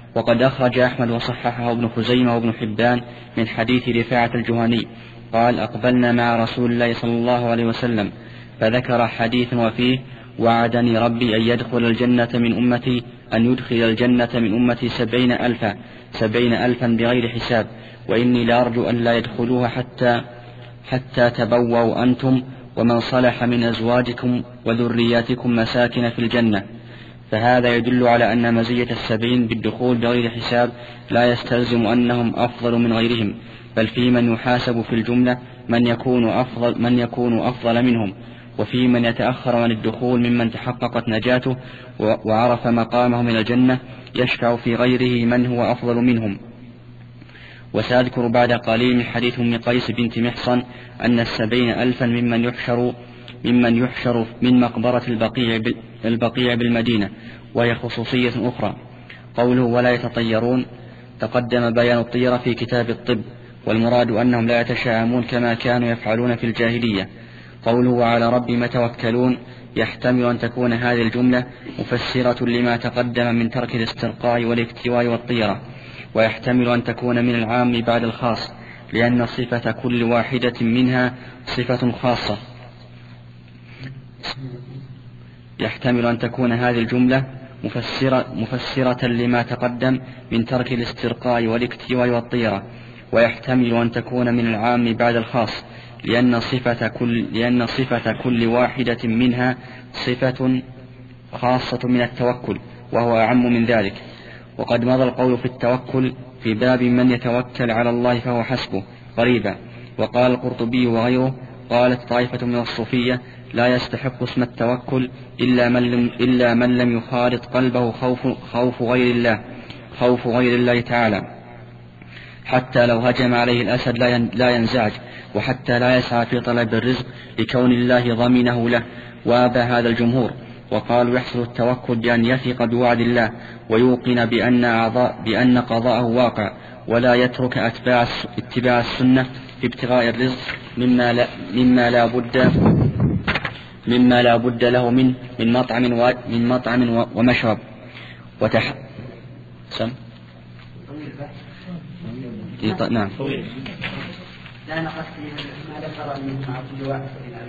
وقد أخرج أحمد وصححه ابن خزيمة وابن حبان من حديث رفاعة الجهني قال أقبلنا مع رسول الله صلى الله عليه وسلم فذكر حديث وفيه وعدني ربي أن يدخل الجنة من أمتي أن يدخل الجنة من أمتي سبعين ألفا سبعين ألفا بغير حساب وإني لأرجو أن لا يدخلوها حتى حتى تبووا أنتم ومن صلح من أزواجكم وذرياتكم مساكن في الجنة. فهذا يدل على أن مزية السبعين بالدخول بغير حساب لا يستلزم أنهم أفضل من غيرهم، بل في من يحاسب في الجملة من يكون أفضل, من يكون أفضل منهم، وفي من يتأخر عن الدخول ممن تحققت نجاته وعرف مقامه من الجنة يشفع في غيره من هو أفضل منهم. وسأذكر بعد قليل من حديث أم قيس بنت محصن أن السبعين ألفا ممن يحشر ممن يحشر من مقبرة البقيع, البقيع بالمدينة، وهي خصوصية أخرى. قوله ولا يتطيرون تقدم بيان الطيرة في كتاب الطب، والمراد أنهم لا يتشاءمون كما كانوا يفعلون في الجاهلية. قوله وعلى ربهم يتوكلون يحتمل أن تكون هذه الجملة مفسرة لما تقدم من ترك الاسترقاء والاكتواء والطيرة، ويحتمل أن تكون من العام بعد الخاص، لأن صفة كل واحدة منها صفة خاصة. يحتمل أن تكون هذه الجملة مفسرة, مفسرة لما تقدم من ترك الاسترقاء والاكتواء والطيرة، ويحتمل أن تكون من العام بعد الخاص، لأن صفة كل, لأن صفة كل واحدة منها صفة خاصة من التوكل، وهو أعم من ذلك. وقد مضى القول في التوكل في باب من يتوكل على الله فهو حسبه قريبا. وقال القرطبي وغيره قالت طائفة من الصوفية لا يستحق اسم التوكل إلا من لم, إلا من لم يخالط قلبه خوف, خوف غير الله خوف غير الله تعالى، حتى لو هجم عليه الأسد لا ينزعج، وحتى لا يسعى في طلب الرزق لكون الله ضمنه له. وابى هذا الجمهور، وقالوا يحصل التوكل بأن يثق بوعد الله ويوقن بأن, أعضاء بأن قضاءه واقع، ولا يترك أتباع اتباع السنة في ابتغاء الرزق مما لا, مما لا بد مما لا بد له من من مطعم من مطعم ومشرب وتح سم نعم. لا نقص ما ذكر من عبد الواحد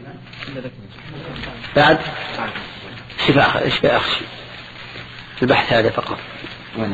بعد شبه شبه أخشي البحث هذا فقط. وانا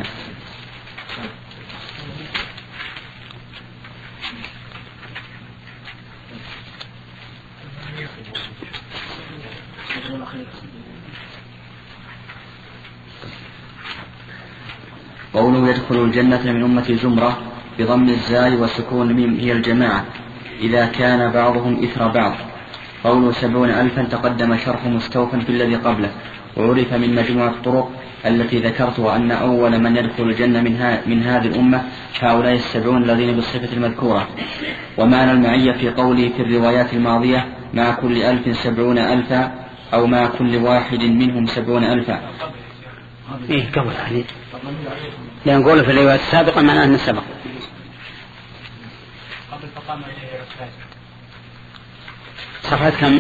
قوله يدخل الجنة من أمة زمرة بضم الزاي وسكون الميم هي الجماعة إذا كان بعضهم إثر بعض. قوله سبعون ألفا تقدم شرح مستوفا في الذي قبله، وعرف من مجموعة الطرق التي ذكرتها أن أول من يدخل الجنة من, من هذه الأمة هؤلاء السبعون الذين بالصفة المذكورة. ومعنى المعية في قوله في الروايات الماضية مع كل ألف سبعون ألفا أو مع كل واحد منهم سبعون ألفا. إيه قبل يعني لأن نقول في الروايات السابقة معناه أن سبق صفحة كم؟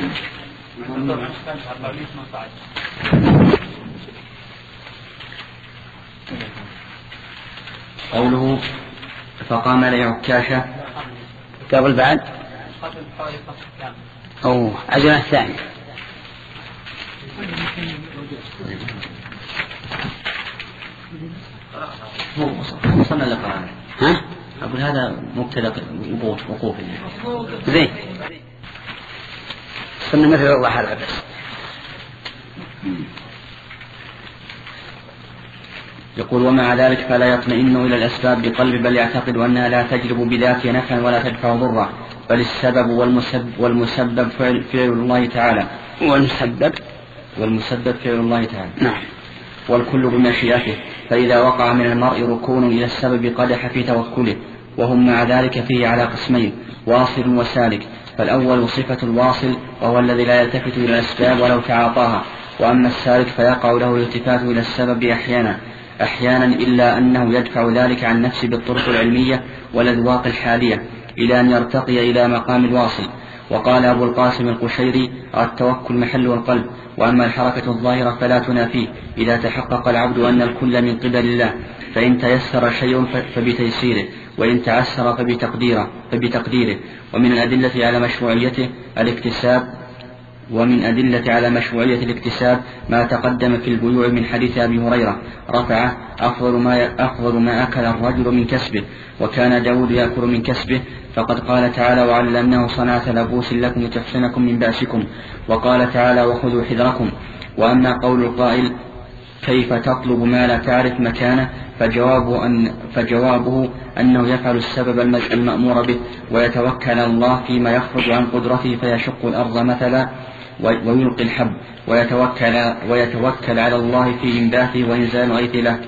قوله فقام لي عكاشة قبل بعد أو عجلة الثانية. وصلنا لقرآن. ها؟ أقول هذا مبتدأ وقوف وقوف زين صرنا مثل الله هذا بس. يقول ومع ذلك فلا يطمئن إلى الأسباب بقلب، بل يعتقد أنها لا تجلب بذاتها نفعا ولا تدفع ضرا، بل السبب والمسبب, والمسبب فعل, فعل الله تعالى والمسبب والمسبب فعل الله تعالى نعم. والكل بمشيئته، فإذا وقع من المرء ركون إلى السبب قدح في توكله، وهم مع ذلك فيه على قسمين واصل وسالك. فالأول صفة الواصل وهو الذي لا يلتفت إلى الأسباب ولو تعاطاها، وأما السالك فيقع له الالتفات إلى السبب أحيانا أحيانا إلا أنه يدفع ذلك عن نفسه بالطرق العلمية والأذواق الحالية إلى أن يرتقي إلى مقام الواصل. وقال أبو القاسم القشيري التوكل محل القلب، وأما الحركة الظاهرة فلا تنافيه إذا تحقق العبد أن الكل من قبل الله، فإن تيسر شيء فبتيسيره، وإن تعسر فبتقديره, فبتقديره. ومن الأدلة على مشروعيته الاكتساب ومن أدلة على مشروعية الاكتساب ما تقدم في البيوع من حديث أبي هريرة رفعه أفضل ما, أفضل ما أكل الرجل من كسبه، وكان داود يأكل من كسبه، فقد قال تعالى وعلمناه صنعة لبوس لكم لتحصنكم من بأسكم، وقال تعالى وخذوا حذركم. وأما قول القائل كيف تطلب ما لا تعرف مكانه فجوابه, أن فجوابه أنه يفعل السبب المأمور به ويتوكل على الله فيما يخرج عن قدرته فيشق الأرض مثلا ويلقي الحب، ويتوكل, ويتوكل على الله في إنباته وإنزال غيث له،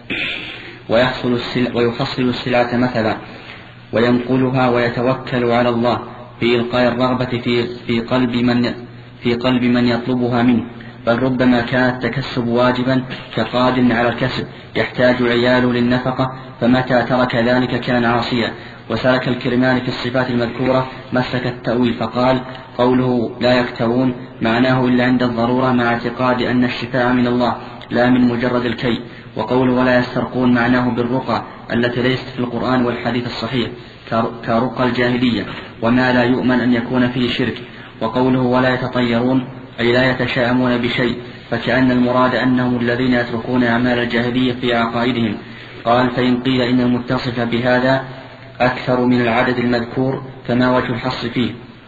ويحصل السلع ويحصل السلعة مثلا وينقلها، ويتوكل على الله في إلقاء الرغبة في, في, قلب من في قلب من يطلبها منه، بل ربما كان التكسب واجبا كقادر على الكسب يحتاج عياله للنفقة، فمتى ترك ذلك كان عاصيا. وسلك الكرماني في الصفات المذكورة مسلك التأويل فقال قوله لا يكتوون معناه إلا عند الضرورة مع اعتقاد أن الشفاء من الله لا من مجرد الكي، وقوله ولا يسترقون معناه بالرقى التي ليست في القرآن والحديث الصحيح كرقى الجاهلية وما لا يؤمن أن يكون فيه شرك، وقوله ولا يتطيرون أي لا يتشاءمون بشيء، فكأن المراد أنهم الذين يتركون أعمال الجاهلية في عقائدهم. قال فإن قيل إن المتصف بهذا أكثر من العدد المذكور فما وجه الحص فيه؟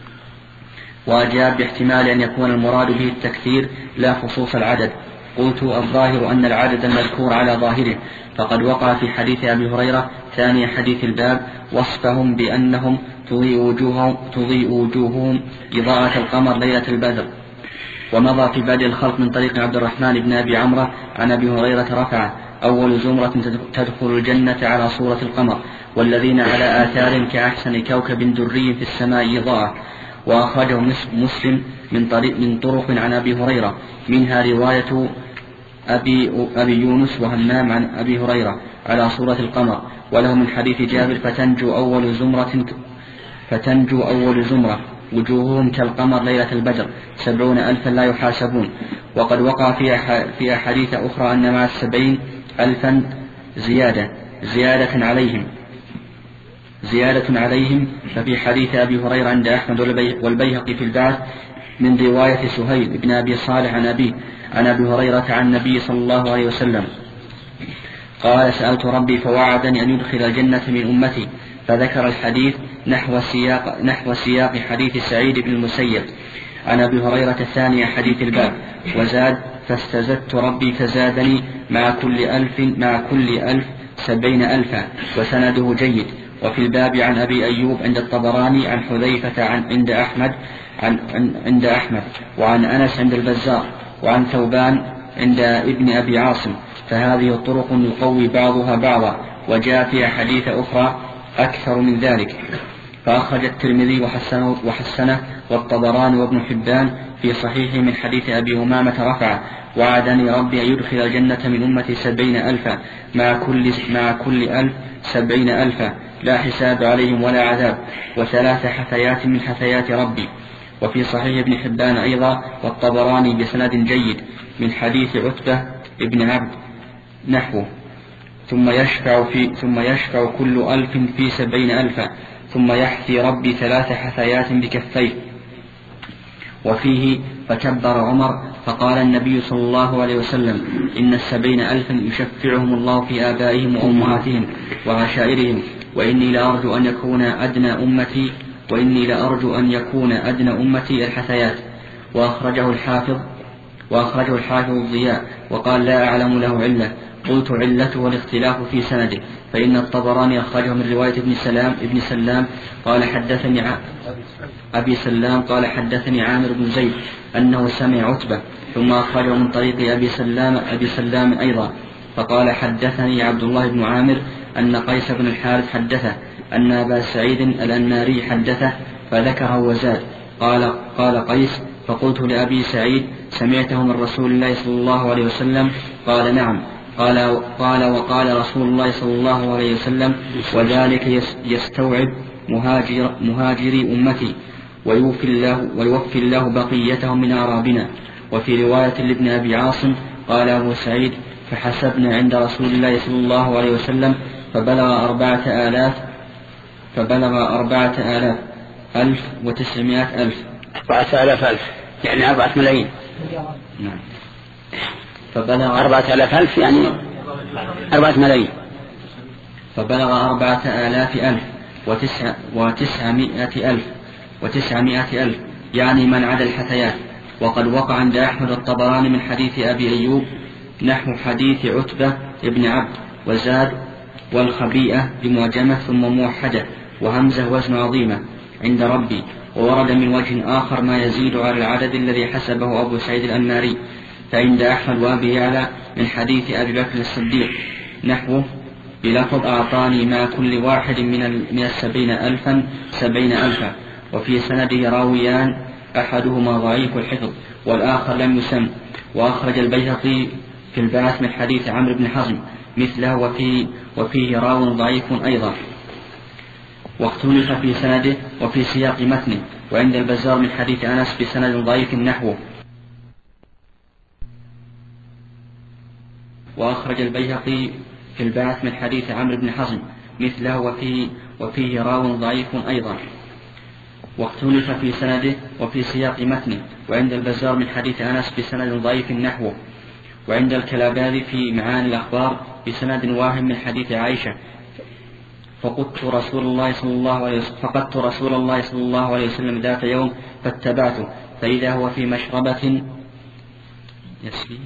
وأجاب باحتمال أن يكون المراد به التكثير لا خصوص العدد. قلت الظاهر أن العدد المذكور على ظاهره، فقد وقع في حديث أبي هريرة ثاني حديث الباب وصفهم بأنهم تضيء وجوههم, تضيء وجوههم إضاءة القمر ليلة البدر. ومضى في بدء الخلق من طريق عبد الرحمن بن أبي عمرو عن أبي هريرة رفعه أول زمرة تدخل الجنة على صورة القمر، والذين على آثار كأحسن كوكب دري في السماء إضاءة. وأخرجه مسلم من, طريق من طرق عن أبي هريرة، منها رواية أبي, أبي يونس وهمام عن أبي هريرة على صورة القمر، وله من حديث جابر فتنجو أول زمرة فتنجو أول زمرة وجوههم كالقمر ليلة البدر سبعون ألفا لا يحاسبون. وقد وقع في أحاديث أخرى أن مع السبعين ألفا زيادة زيادة عليهم زيادة عليهم ففي حديث أبي هريرة عند أحمد والبيهقي في البعث من رواية سهيل بن أبي صالح عن أبيه عن أبي هريرة عن النبي صلى الله عليه وسلم قال سألت ربي فوعدني أن يدخل الجنة من أمتي، فذكر الحديث نحو سياق, نحو سياق حديث سعيد بن المسيب عن أبي هريرة ثاني حديث الباب، وزاد فاستزدت ربي فزادني مع كل ألف مع كل ألف سبعين ألفا، وسنده جيد. وفي الباب عن أبي أيوب عند الطبراني عن حذيفة عن عند أحمد عن عند أحمد وعن أنس عند البزار وعن ثوبان عند ابن أبي عاصم، فهذه طرق يقوي بعضها بعضا، وجاء في حديث أخرى أكثر من ذلك. فأخرج الترمذي وحسنه, وحسنه والطبراني وابن حبان في صحيح من حديث أبي أمامة رفع وعدني ربي أن يدخل الجنة من أمتي سبعين ألفا مع كل, مع كل ألف سبعين ألفا لا حساب عليهم ولا عذاب، وثلاث حثيات من حثيات ربي. وفي صحيح ابن حبان أيضا والطبراني بسند جيد من حديث عتبة ابن عبد نحوه ثم يشفع, في ثم يشفع كل ألف في سبعين ألفا ثم يحثي ربي ثلاث حثيات بكفيه. وفيه فكبر عمر فقال النبي صلى الله عليه وسلم إن السبعين ألفا يشفعهم الله في آبائهم وأمهاتهم وعشائرهم، وإني لأرجو أن يكون أدنى أمتي وإني لأرجو أن يكون أدنى أمتي الحثيات. وأخرجه الحافظ وأخرجه الحافظ الضياء وقال لا أعلم له علة. قلت علته الاختلاف في سنده، فإن الطبراني أخرجه من رواية ابن سلام ابن سلام قال حدثني أبي سلام قال حدثني عامر بن زيد أنه سمع عتبة، ثم أخرجه من طريق أبي سلام أبي سلام أيضا فقال حدثني عبد الله بن عامر أن قيس بن الحارث حدثه أن أبا سعيد الأناري حدثه فذكره وزاد. قال, قال قيس فقلت لأبي سعيد سمعته من رسول الله صلى الله عليه وسلم؟ قال نعم. قال, قال وقال رسول الله صلى الله عليه وسلم وذلك يستوعب مهاجر مهاجري أمتي. ويوفي الله, ويوفي الله بقيتهم من أعرابنا. وفي رواية لابن أبي عاصم قال أبو سعيد فحسبنا عند رسول الله صلى الله عليه وسلم فبلغ أربعة آلاف فبلغ أربعة آلاف ألف وتسعمائة ألف أربعة آلاف ألف يعني أربعة ملايين. نعم. فبلغ أربعة آلاف ألف يعني أربعة ملايين. فبلغ أربعة آلاف ألف وتسع وتسعمائة ألف وتسعمائة ألف يعني من عدا الحثيات. وقد وقع عند أحمد الطبراني من حديث أبي أيوب نحو حديث عتبة ابن عبد وزاد والخبيئة بمعجمة ثم موحدة وهمزة وزن عظيمة عند ربي. وورد من وجه آخر ما يزيد على العدد الذي حسبه أبو سعيد الأنماري فعند أحمد وأبي يعلى من حديث أبي بكر الصديق نحوه بلفظ أعطاني ما كل واحد من من السبعين ألفا سبعين ألفا. وفي سنده راويان أحدهما ضعيف الحفظ والآخر لم يسم. وأخرج البيهقي في البعث من حديث عمرو بن حزم مثله وفيه, وفيه راو ضعيف أيضا. واختلف في سنده وفي سياق متنه. وعند البزار من حديث أنس بسند ضعيف نحوه. وأخرج البيهقي في البعث من حديث عمرو بن حزم مثله وفيه, وفيه راو ضعيف أيضا. واختلف في سنده وفي سياق متنه. وعند البزار من حديث أنس بسند ضعيف نحوه. وعند الكلاباذي في معاني الأخبار بسند واهم من حديث عائشة فقدت رسول الله صلى الله عليه وسلم فقدت رسول الله صلى الله عليه وسلم ذات يوم فاتبعته فإذا هو في مشربة يسري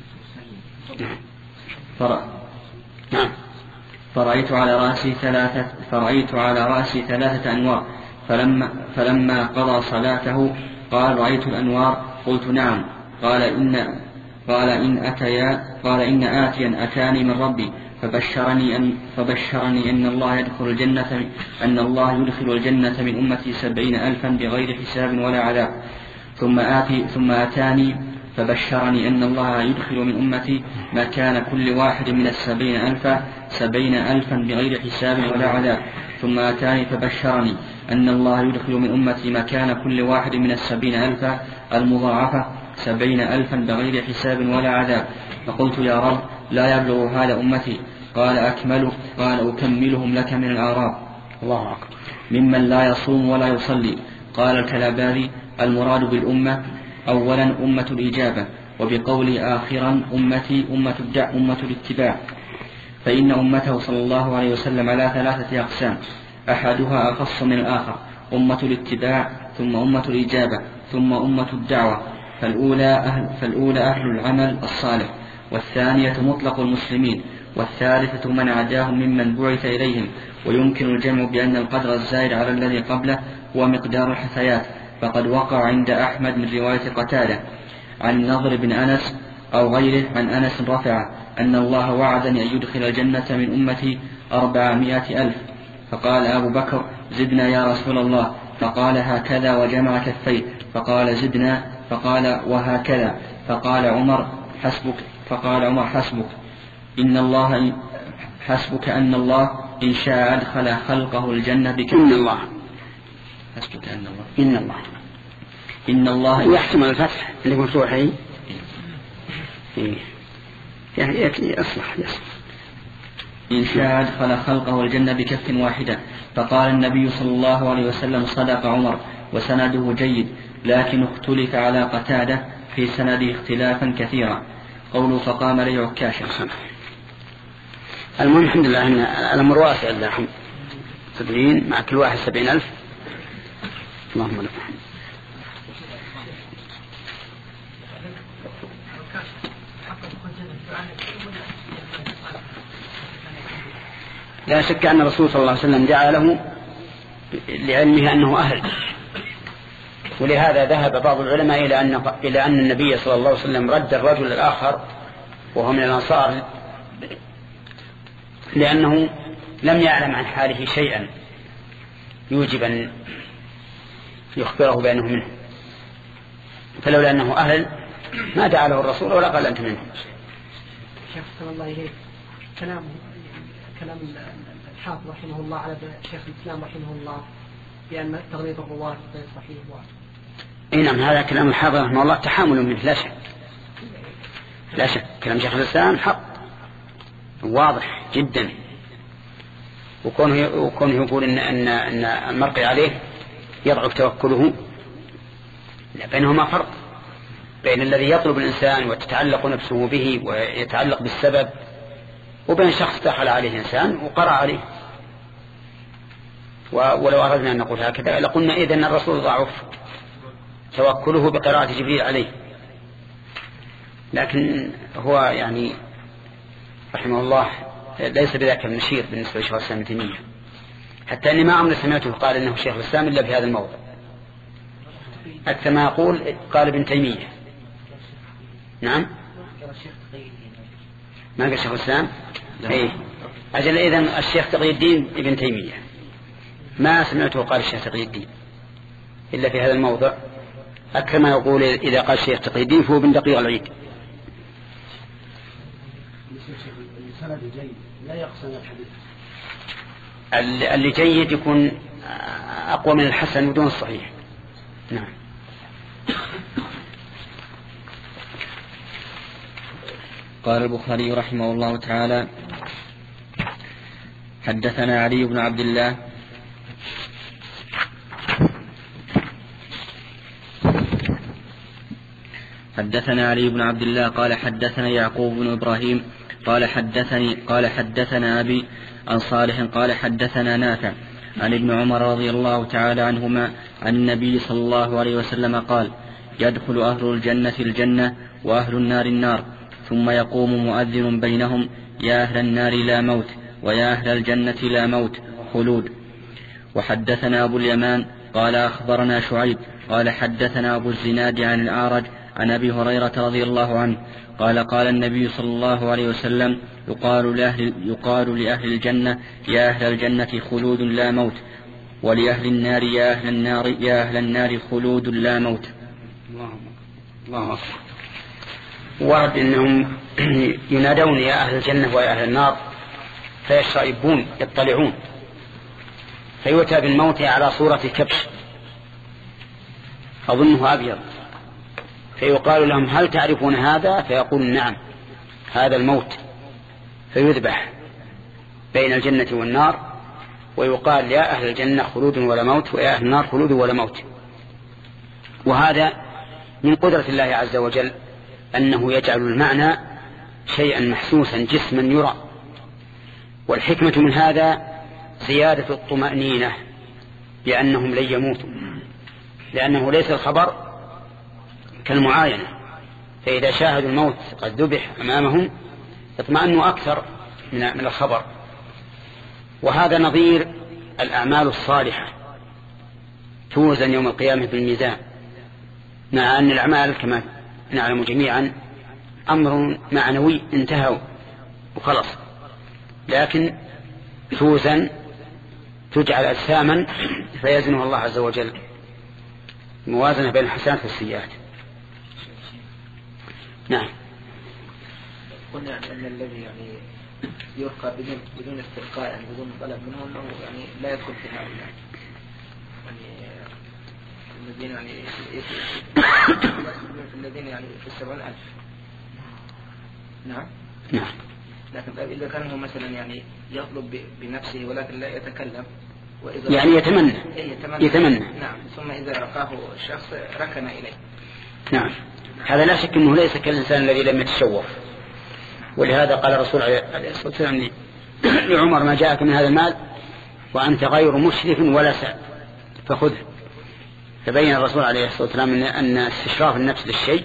فرأيت على رأسي ثلاثة فرأيت على رأسي ثلاثة أنوار فلما فلما قضى صلاته قال رأيت الأنوار قلت نعم قال إن قال إن أتيا قال إن آتيا أتاني من ربي فبشرني أن فبشرني أن الله يدخل الجنة أن الله يدخل الجنة من أمتي سبعين ألفا بغير حساب ولا عذاب. ثم آتي ثم أتاني فبشرني أن الله يدخل من أمتي مكان كل واحد من السبعين ألفا سبعين ألفا بغير حساب ولا عذاب. ثم أتاني فبشرني أن الله يدخل من أمتي مكان كل واحد من السبعين ألفا المضاعفة سبعين ألفا بغير حساب ولا عذاب. فقلت يا رب لا يبلغ هذا أمتي. قال أكمل قال أكملهم لك من الأعراب الله أكبر ممن لا يصوم ولا يصلي. قال الكلاباذي المراد بالأمة أولا أمة الإجابة وبقول آخرا أمتي أمة الدع أمة الاتباع. فإن أمته صلى الله عليه وسلم على ثلاثة أقسام أحدها أخص من الآخر أمة الاتباع ثم أمة الإجابة ثم أمة الدعوة. فالأولى أهل, فالأولى أهل العمل الصالح والثانية مطلق المسلمين والثالثة من عداهم ممن بعث إليهم. ويمكن الجمع بأن القدر الزائد على الذي قبله هو مقدار الحثيات. فقد وقع عند أحمد من رواية قتادة عن النضر بن أنس أو غيره عن أنس رفع أن الله وعدني أن يدخل الجنة من أمتي أربعمائة ألف. فقال أبو بكر زدنا يا رسول الله. فقال هكذا وجمع كفيه. فقال زدنا. فقال وهكذا. فقال عمر حسبك فقال عمر حسبك إن الله حسبك أن الله إن شاء أدخل خلقه الجنة بك. إن الله حسبك أن الله إن الله إن الله يحتمل الفتح اللي مفتوحين يعني يصلح يصلح إن شاء أدخل خلقه الجنة بكف واحدة. فقال النبي صلى الله عليه وسلم صدق عمر وسنده جيد لكن اختلف على قتادة في سنده اختلافا كثيرا. قوله فقام لي عكاشا. المهم الحمد لله أن الأمر واسع اللهم سبعين مع كل واحد سبعين ألف. اللهم لك لا شك أن الرسول صلى الله عليه وسلم دعا له لعلمه أنه أهل. ولهذا ذهب بعض العلماء إلى أن إلى أن النبي صلى الله عليه وسلم رد الرجل الآخر وهو من الأنصار لأنه لم يعلم عن حاله شيئا يوجب أن يخبره بأنه منه. فلولا أنه أهل ما دعا له الرسول ولا قال أنت منه. شيخ صلى الله عليه كلام كلام الحافظ رحمه الله على شيخ الإسلام رحمه الله بأن تغليظ الرواة غير صحيح اي نعم، هذا كلام الحافظ رحمه الله تحامل منه لا شك، لا شك كلام شيخ الإسلام حق واضح جدا. وكونه وكونه يقول ان ان ان المرقي عليه يضعف توكله، لا، بينهما فرق، بين الذي يطلب الإنسان وتتعلق نفسه به ويتعلق بالسبب، وبين شخص دخل عليه إنسان وقرأ عليه. ولو أردنا أن نقول هكذا لقلنا إذن الرسول ضعف توكله بقراءة جبريل عليه، لكن هو يعني رحمه الله ليس بذاك النشير بالنسبة لشيخ الإسلام ابن تيمية، حتى أني ما عمري سمعته قال إنه شيخ الإسلام إلا في هذا الموضع، أكثر ما يقول قال ابن تيمية. نعم، ما قال شيخ الإسلام. إيه أجل، إذن الشيخ تقي الدين ابن تيمية، ما سمعته قال الشيخ تقي الدين إلا في هذا الموضع. أكثر ما يقول إذا قال الشيخ تقي الدين فهو ابن دقيق العيد. السند جيد لا يقصد الحديث، اللي جيد يكون أقوى من الحسن بدون الصحيح. نعم. قال البخاري رحمه الله تعالى: حدثنا علي بن عبد الله حدثنا علي بن عبد الله قال حدثنا يعقوب بن إبراهيم قال حدثني قال حدثنا أبي عن صالح قال حدثنا نافع عن ابن عمر رضي الله تعالى عنهما عن النبي صلى الله عليه وسلم قال: يدخل أهل الجنة الجنة وأهل النار النار، ثم يقوم مؤذن بينهم: يا أهل النار لا موت، ويا أهل الجنة لا موت، خلود. وحدثنا أبو اليمان قال أخبرنا شعيب قال حدثنا أبو الزناد عن الأعرج عن أبي هريرة رضي الله عنه قال: قال النبي صلى الله عليه وسلم: يقال لأهل, يقال لأهل الجنة: يا أهل الجنة خلود لا موت، ولأهل النار: يا أهل النار يا أهل النار خلود لا موت. الله أكبر. ورد أنهم ينادون يا أهل الجنة ويا أهل النار فيشرئبون يطلعون، فيؤتى بالموت على صورة كبش أظنه أبيض، فيقال لهم: هل تعرفون هذا؟ فيقول: نعم، هذا الموت، فيذبح بين الجنة والنار، ويقال: يا أهل الجنة خلود ولا موت، ويا أهل النار خلود ولا موت. وهذا من قدرة الله عز وجل أنه يجعل المعنى شيئا محسوسا جسما يرى. والحكمة من هذا زيادة الطمأنينة بأنهم لن يموتوا، لأنه ليس الخبر كالمعاينة، فإذا شاهدوا الموت قد ذبح أمامهم اطمأنوا أكثر من الخبر. وهذا نظير الأعمال الصالحة توزن يوم القيامة بالميزان، مع أن الأعمال كما نعلم جميعا أمر معنوي انتهوا وخلص، لكن توزن تجعل أجساما فيزنها الله عز وجل، موازنة بين الحسنات والسيئات. نعم. قلنا أن الذي يعني يرقى بدون بدون استرقاء، يعني بدون طلب منه، أنه يعني لا يدخل في هؤلاء يعني الذين يعني الذين يعني في السبعين ألف. نعم. نعم. لكن إذا كان هو مثلا يعني يطلب بنفسه ولكن لا يتكلم، وإذا يعني يتمنى يتمنى, يتمنى. نعم، ثم إذا رقاه الشخص ركن إليه. نعم. هذا لا شك أنه ليس كالإنسان الذي لم يتشوف. ولهذا قال الرسول عليه الصلاة والسلام لعمر: ما جاءك من هذا المال وأنت غير مشرف ولا سعد فخذه. فبين الرسول عليه الصلاة والسلام أن استشراف النفس للشيء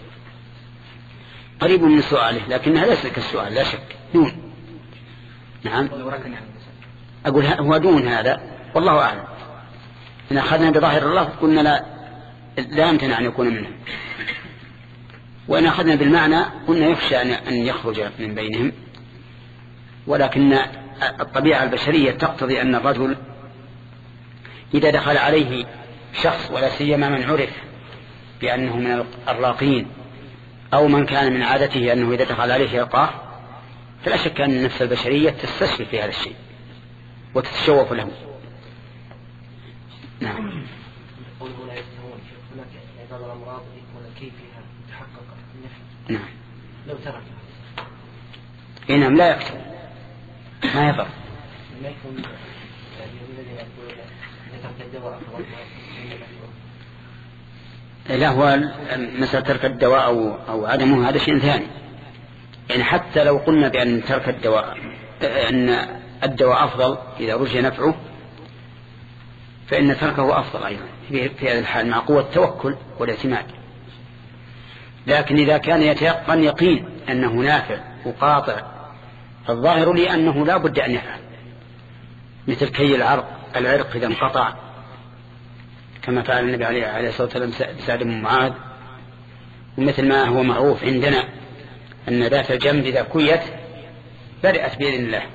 قريب من سؤاله، لكنها ليس كالسؤال لا شك، دون. نعم. أقول هو دون هذا والله أعلم. إن أخذنا بظاهر الله قلنا لا لا يمكن أن يكون منهم، وإن أخذنا بالمعنى قلنا يخشى أن يخرج من بينهم. ولكن الطبيعة البشرية تقتضي أن الرجل إذا دخل عليه شخص، ولا سيما من عرف بأنه من الراقين أو من كان من عادته أنه إذا دخل عليه يلقاه، فلا شك أن النفس البشرية تستشرف في هذا الشيء وتتشوف له. نعم. هناك بعض الأمراض يكون كيفها تحقق النفع. نعم. لو تركها. إيه نعم لا يقتل ما يضر. ما يكون الذي يقول ترك الدواء أفضل. لا هو مسألة ترك الدواء أو أو عدمه هذا شيء ثاني. يعني حتى لو قلنا بأن ترك الدواء أن الدواء أفضل إذا رجي نفعه فإن تركه أفضل أيضا في هذا الحال مع قوة التوكل والاعتماد. لكن إذا كان يتيقن يقين أنه نافع وقاطع فالظاهر لي أنه لا بد أن يفعل، مثل كي العرق العرق إذا انقطع كما فعل النبي عليه الصلاة والسلام سعد بن معاذ، ومثل ما هو معروف عندنا أن ذات الجنب إذا كيت بدأت بإذن الله.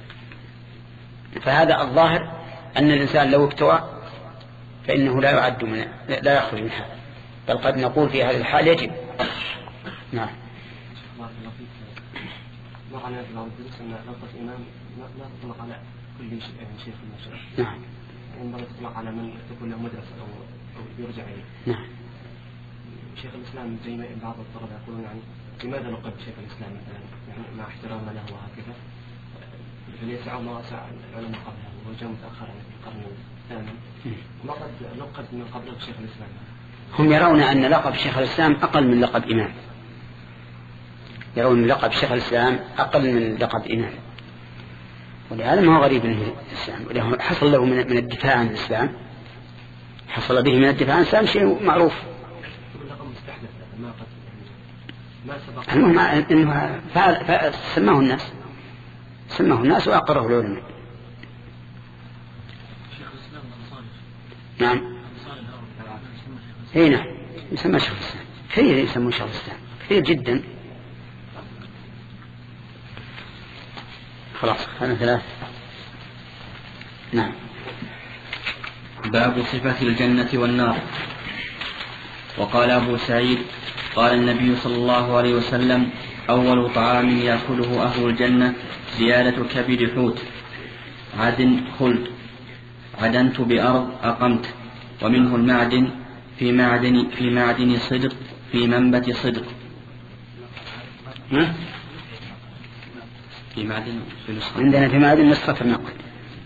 فهذا الظاهر أن الإنسان لو اكتوى فإنه لا يعد من لا يخرج من هذا، بل قد نقول في هذا الحال يجب. نعم. وعلى الدروس أن لفظ إمام لا تطلق على كل شيخ من الشيخ. نعم. إنما تطلق على من تكون له مدرسة أو أو يرجع إليه. نعم. شيخ الإسلام زي ما بعض الطلبة يقولون يعني لماذا لقب شيخ الإسلام مثلا يعني مع احترامنا له وهكذا فليسعى ما وسع العلماء قبله وجاء متأخرا في القرن الثامن وما قد لقب من قبله شيخ الإسلام. هم يرون أن لقب شيخ الإسلام أقل من لقب إمام، يرون لقب شيخ الإسلام أقل من لقب إمام، ولهذا ما هو غريب من الإسلام، ولهذا حصل له من من الدفاع عن الإسلام، حصل به من الدفاع عن الإسلام شيء معروف. لقب مستحدث ما قد ما سبق. المهم إنه سماه الناس سماه الناس وأقره العلماء. شيخ الإسلام نعم. هنا يسمى شيخ الإسلام، كثير يسمون شيخ الإسلام كثير جدا. خلاص أنا ثلاث. نعم. باب صفة الجنة والنار. وقال أبو سعيد قال النبي صلى الله عليه وسلم أول طعام يأكله أهل الجنة زيادة كبد حوت عدن خلد عدنت بأرض أقمت ومنه المعدن في معدن في معدن صدق في منبت صدق. في معدن في نسخة عندنا في معدن نسخة النقد.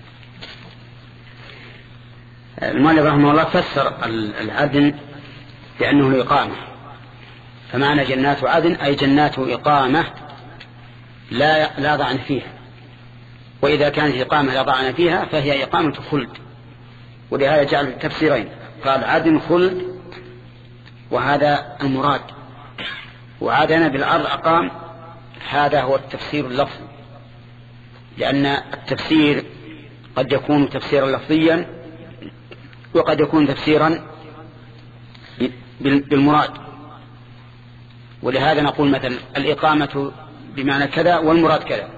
المؤلف رحمه الله فسر العدن بأنه الإقامة، فمعنى جنات عدن أي جنات إقامة لا لا ضعن فيها، وإذا كانت إقامة لا ضعن فيها فهي إقامة خلد، ولهذا جعل تفسيرين، قال عدن خلد وهذا المراد، وعدن بالأرض أقام هذا هو التفسير اللفظي، لأن التفسير قد يكون تفسيرا لفظيا وقد يكون تفسيرا بالمراد، ولهذا نقول مثلا الإقامة بمعنى كذا والمراد كذا،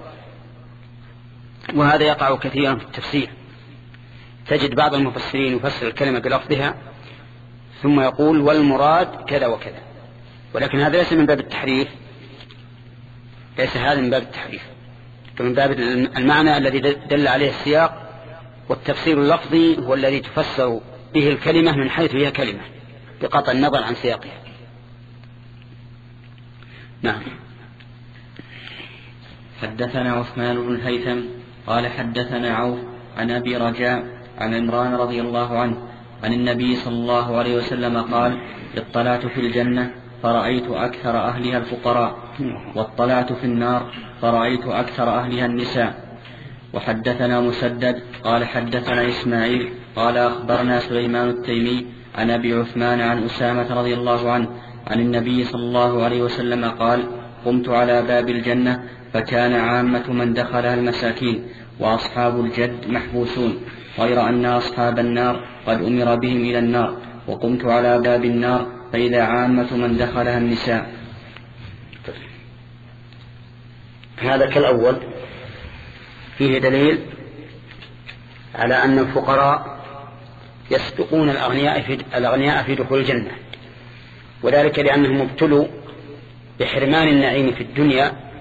وهذا يقع كثيرا في التفسير. تجد بعض المفسرين يفسر الكلمة بلفظها ثم يقول والمراد كذا وكذا، ولكن هذا ليس من باب التحريف، ليس هذا من باب التحريف، من باب المعنى الذي دل عليه السياق، والتفسير اللفظي هو الذي تفسر به الكلمة من حيث هي كلمة بقطع النظر عن سياقها. نعم. حدثنا عثمان بن الهيثم قال حدثنا عوف عن أبي رجاء عن عمران رضي الله عنه عن النبي صلى الله عليه وسلم قال اطلعت في الجنة فرأيت أكثر أهلها الفقراء، واطلعت في النار فرأيت أكثر أهلها النساء. وحدثنا مسدد قال حدثنا إسماعيل قال أخبرنا سليمان التيمي عن أبي عثمان عن أسامة رضي الله عنه عن النبي صلى الله عليه وسلم قال قمت على باب الجنة فكان عامة من دخلها المساكين وأصحاب الجد محبوسون، غير أن أصحاب النار قد أمر بهم إلى النار، وقمت على باب النار فإذا عامة من دخلها النساء. هذا كالأول فيه دليل على أن الفقراء يسبقون الأغنياء في, الأغنياء في دخول الجنة، وذلك لأنهم ابتلوا بحرمان النعيم في الدنيا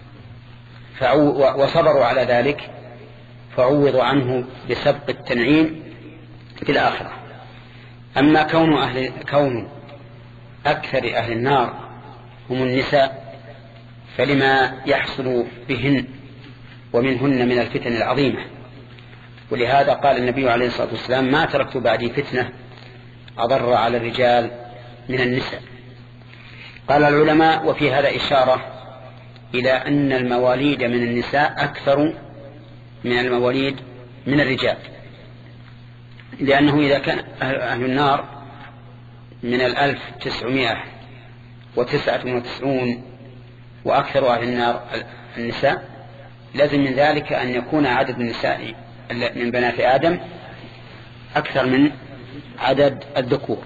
وصبروا على ذلك فعوضوا عنه بسبق التنعيم في الآخرة. أما كون أهل كون أكثر أهل النار هم النساء فلما يحصل بهن ومنهن من الفتن العظيمة، ولهذا قال النبي عليه الصلاة والسلام: ما تركت بعدي فتنة أضر على الرجال من النساء. قال العلماء: وفي هذا إشارة إلى أن المواليد من النساء أكثر من المواليد من الرجال، لأنه إذا كان أهل النار من الألف تسعمائة وتسعة وتسعون وأكثر أهل النار النساء، لازم من ذلك أن يكون عدد النساء من بنات آدم أكثر من عدد الذكور.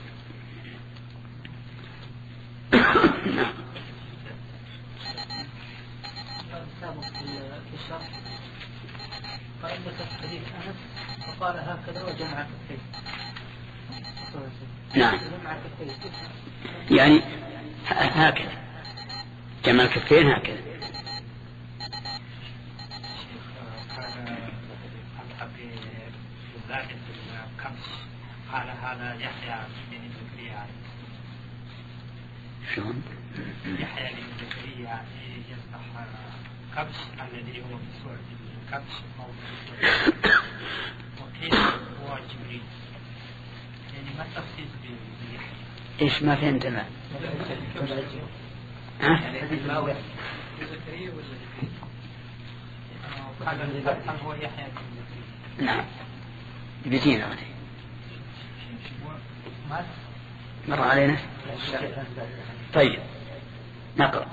فقال هكذا وجمع كفيه. نعم، يعني هكذا جمع الكفين هكذا. قال هذا يحيى بن زكريا. شلون؟ يحيى بن زكريا يصنع كبش الذي هو في سورة الكبش أو في سورة وكيف هو جبريل. يعني ما التخصيص بيحيى؟ إيش ما فهمت أنا؟ ها؟ زكريا ولا هذا هو يحيى بن زكريا. نعم، بيجينا عليه مر علينا. طيب نقرأ.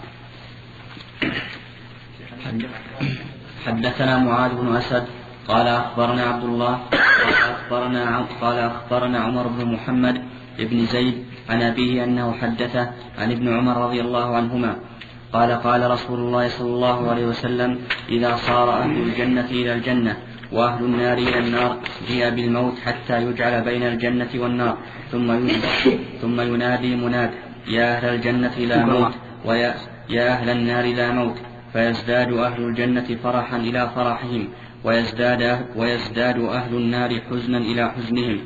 حدثنا معاذ بن أسد قال أخبرنا عبد الله قال أخبرنا قال أخبرنا عمر بن محمد بن زيد عن أبيه أنه حدثه عن ابن عمر رضي الله عنهما قال قال رسول الله صلى الله عليه وسلم: إذا صار أهل الجنة إلى الجنة وأهل النار إلى النار جيء بالموت حتى يجعل بين الجنة والنار ثم ثم ينادي مناد: يا أهل الجنة لا موت ويا يا أهل النار لا موت، فيزداد أهل الجنة فرحا إلى فرحهم ويزداد ويزداد أهل النار حزنا إلى حزنهم.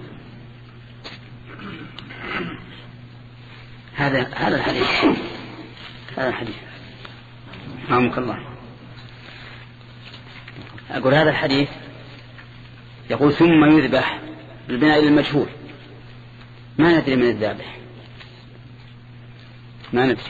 هذا هذا الحديث هذا الحديث رحمك الله. أقول هذا الحديث يقول: ثم يذبح بالبناء إلى المجهول، ما ندري من الذابح، ما ندري.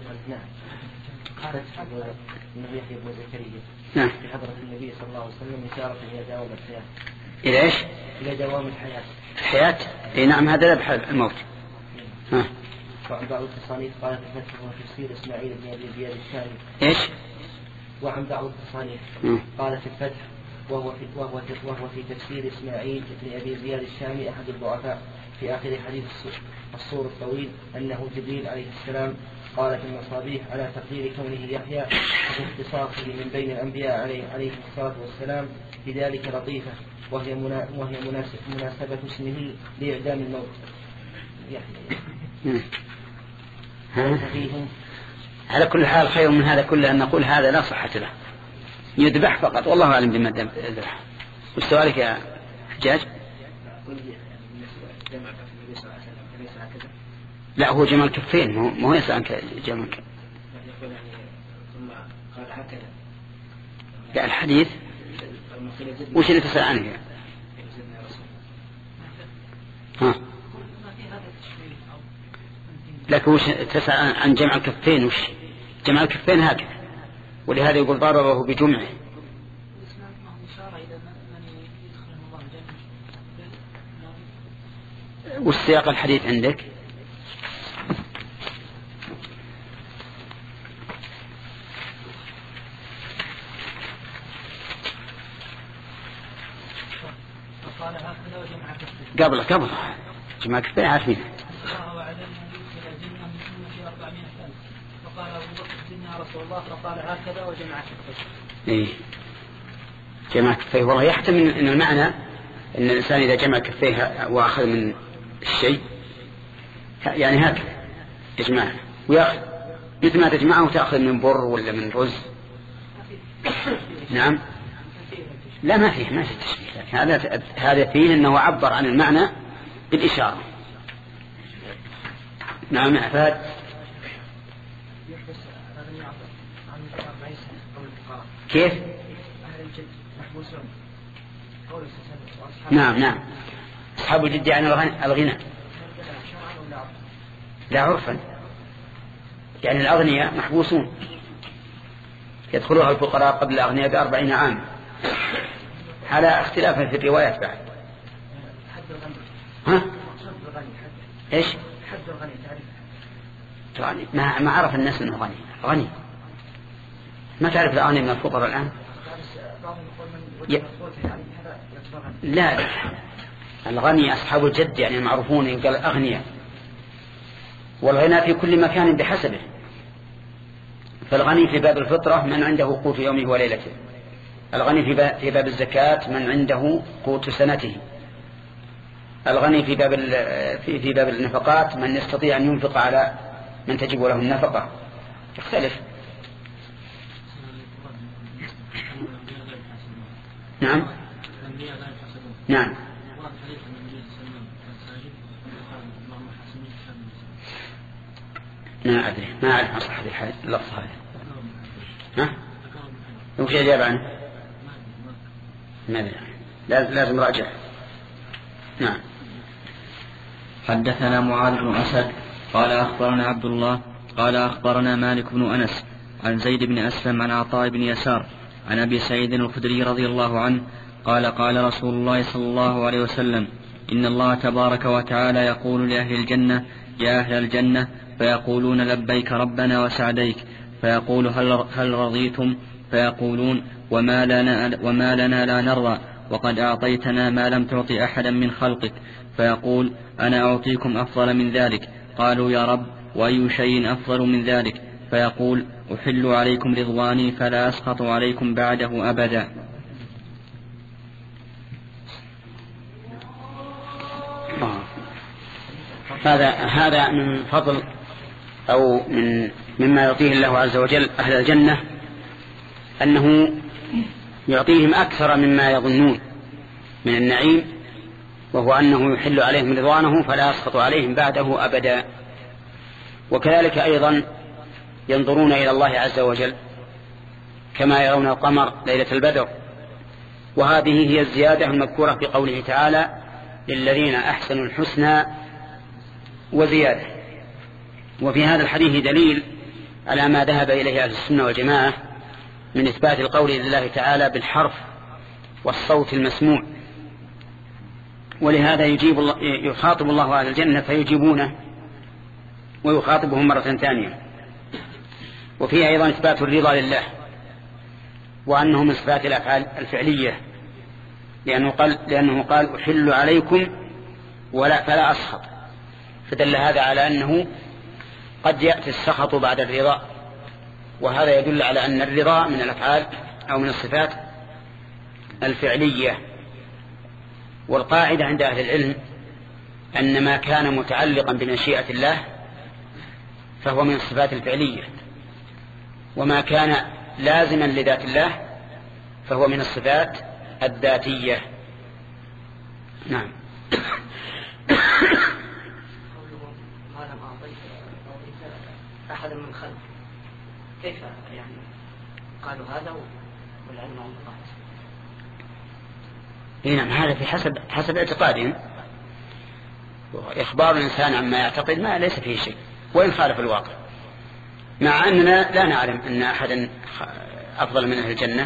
النبي يحيى بن زكريا نعم في حضرة النبي صلى الله عليه وسلم إشارة إلى دوام الحياة. إلى إيش؟ إلى دوام الحياة. الحياة؟ إيه نعم، هذا ذبح الموت. ها. وعن بعض التصانيف قالت الفتح هو تفسير إسماعيل بن أبي زياد الشامي. إيش؟ وعن بعض التصانيف قالت الفتح وهو في وهو وهو في تفسير إسماعيل بن أبي زياد الشامي أحد الضعفاء في آخر حديث الصور الطويل أنه جبريل عليه السلام. قالت المصابيح على تقدير كونه يحيى واختصاصه من بين الأنبياء عليه, عليه الصلاة والسلام بذلك لطيفة، وهي, منا وهي مناسب مناسبة اسمه لإعدام الموت يحيى. على كل حال خير من هذا كله أن نقول هذا لا صحة له، يذبح فقط، والله أعلم بما يذبح. وسؤالك يا حجاج؟ لا، هو جمع الكفين، ما هو يسأل عنك جمع الكفين. لا، الحديث وش اللي تسأل عنه يعني؟ ها، لكن وش تسأل عن جمع الكفين؟ وش جمع الكفين؟ هكذا، ولهذا يقول ضربه بجمعه. والسياق الحديث عندك؟ قبل قبل جمع كفين عارفين. فقال أبو بكر: زدنا رسول الله، فقال هكذا وجمع كفيه. إيه، جمع كفيه. والله يحتمل أن المعنى أن الإنسان إذا جمع كفيه وأخذ من الشيء يعني هكذا يجمعه ويأخذ، مثل ما تجمعه وتأخذ من بر ولا من رز. نعم، لا ما فيه ما فيه تشبيه، لكن هذا هذا فيه أنه عبر عن المعنى بالإشارة. نعم أحفاد. كيف؟ نعم نعم أصحاب الجد عن الغنى لا عرفا، يعني الأغنياء محبوسون يدخلوها الفقراء قبل الأغنياء بأربعين عام، على اختلافا في الروايات بعد. ها؟ إيش؟ غني ما ما عرف الناس أنه غني غني ما تعرف الأغنياء من الفقراء الآن؟ ي... لا الغني أصحاب الجد يعني المعروفون يقال أغنياء، والغنى في كل مكان بحسبه. فالغني في باب الفطرة من عنده قوت يومه وليلته، الغني في باب, في باب الزكاة من عنده قوت سنته، الغني في باب في, في باب النفقات من يستطيع أن ينفق على من تجب له النفقة، يختلف. نعم نعم ما أدري ما أعرف أصح هذه اللفظة هذه. ها؟ وش يجاب عنه؟ ما أدري لازم راجع. نعم. حدثنا معاذ بن أسد قال أخبرنا عبد الله قال أخبرنا مالك بن أنس عن زيد بن أسلم عن عطاء بن يسار عن أبي سعيد الخدري رضي الله عنه قال قال رسول الله صلى الله عليه وسلم إن الله تبارك وتعالى يقول لأهل الجنة يا أهل الجنة، فيقولون لبيك ربنا وسعديك، فيقول هل, هل رضيتم؟ فيقولون وما لنا, وما لنا لا نرضى وقد أعطيتنا ما لم تعط أحدا من خلقك. فيقول أنا أعطيكم أفضل من ذلك. قالوا يا رب وأي شيء أفضل من ذلك؟ فيقول أحل عليكم رضواني فلا أسخط عليكم بعده أبدا. هذا هذا من فضل أو من مما يعطيه الله عز وجل أهل الجنة، أنه يعطيهم أكثر مما يظنون من النعيم، وهو أنه يحل عليهم رضوانه فلا يسخط عليهم بعده أبدا. وكذلك أيضا ينظرون إلى الله عز وجل كما يرون القمر ليلة البدر، وهذه هي الزيادة المذكورة في قوله تعالى للذين أحسنوا الحسنى وزيادة. وفي هذا الحديث دليل على ما ذهب إليه أهل السنة والجماعة من إثبات القول لله تعالى بالحرف والصوت المسموع، ولهذا يجيب الله يخاطب الله أهل الجنة فيجيبونه ويخاطبهم مرة ثانية. وفيها أيضا إثبات الرضا لله، وأنه من صفات الأفعال الفعلية، لأنه قال, لأنه قال أحل عليكم ولا فلا أسخط، فدل هذا على أنه قد يأتي السخط بعد الرضا، وهذا يدل على أن الرضا من الأفعال أو من الصفات الفعلية. والقاعدة عند أهل العلم أن ما كان متعلقا بمشيئة الله فهو من الصفات الفعلية، وما كان لازما لذات الله فهو من الصفات الذاتية. نعم. أحد من خلق كيف يعني قالوا هذا والعلم عند الله؟ نعم هذا في حسب حسب اعتقادهم، إخبار الإنسان عما يعتقد ما ليس فيه شيء وإن خالف الواقع، مع أننا لا نعلم أن أحدا أفضل من أهل الجنة.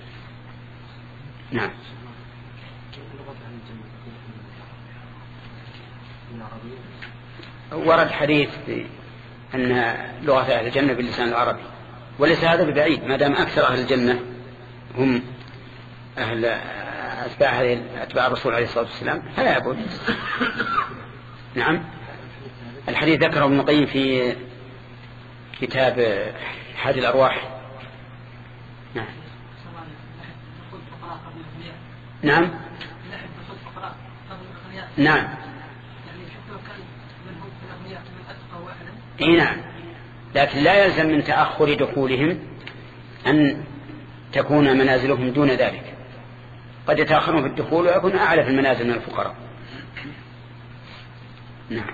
نعم. ورد حديث أن لغة أهل الجنة باللسان العربي، وليس هذا ببعيد ما دام أكثر أهل الجنة هم أهل أتباع أتباع الرسول عليه الصلاة والسلام فلا يبعد. نعم. الحديث ذكره ابن القيم في كتاب حاد الأرواح. نعم. نعم. نعم. اي نعم، لكن لا يلزم من تأخر دخولهم أن تكون منازلهم دون ذلك، قد يتأخرون في الدخول ويكون أعلى في المنازل من الفقراء. نعم.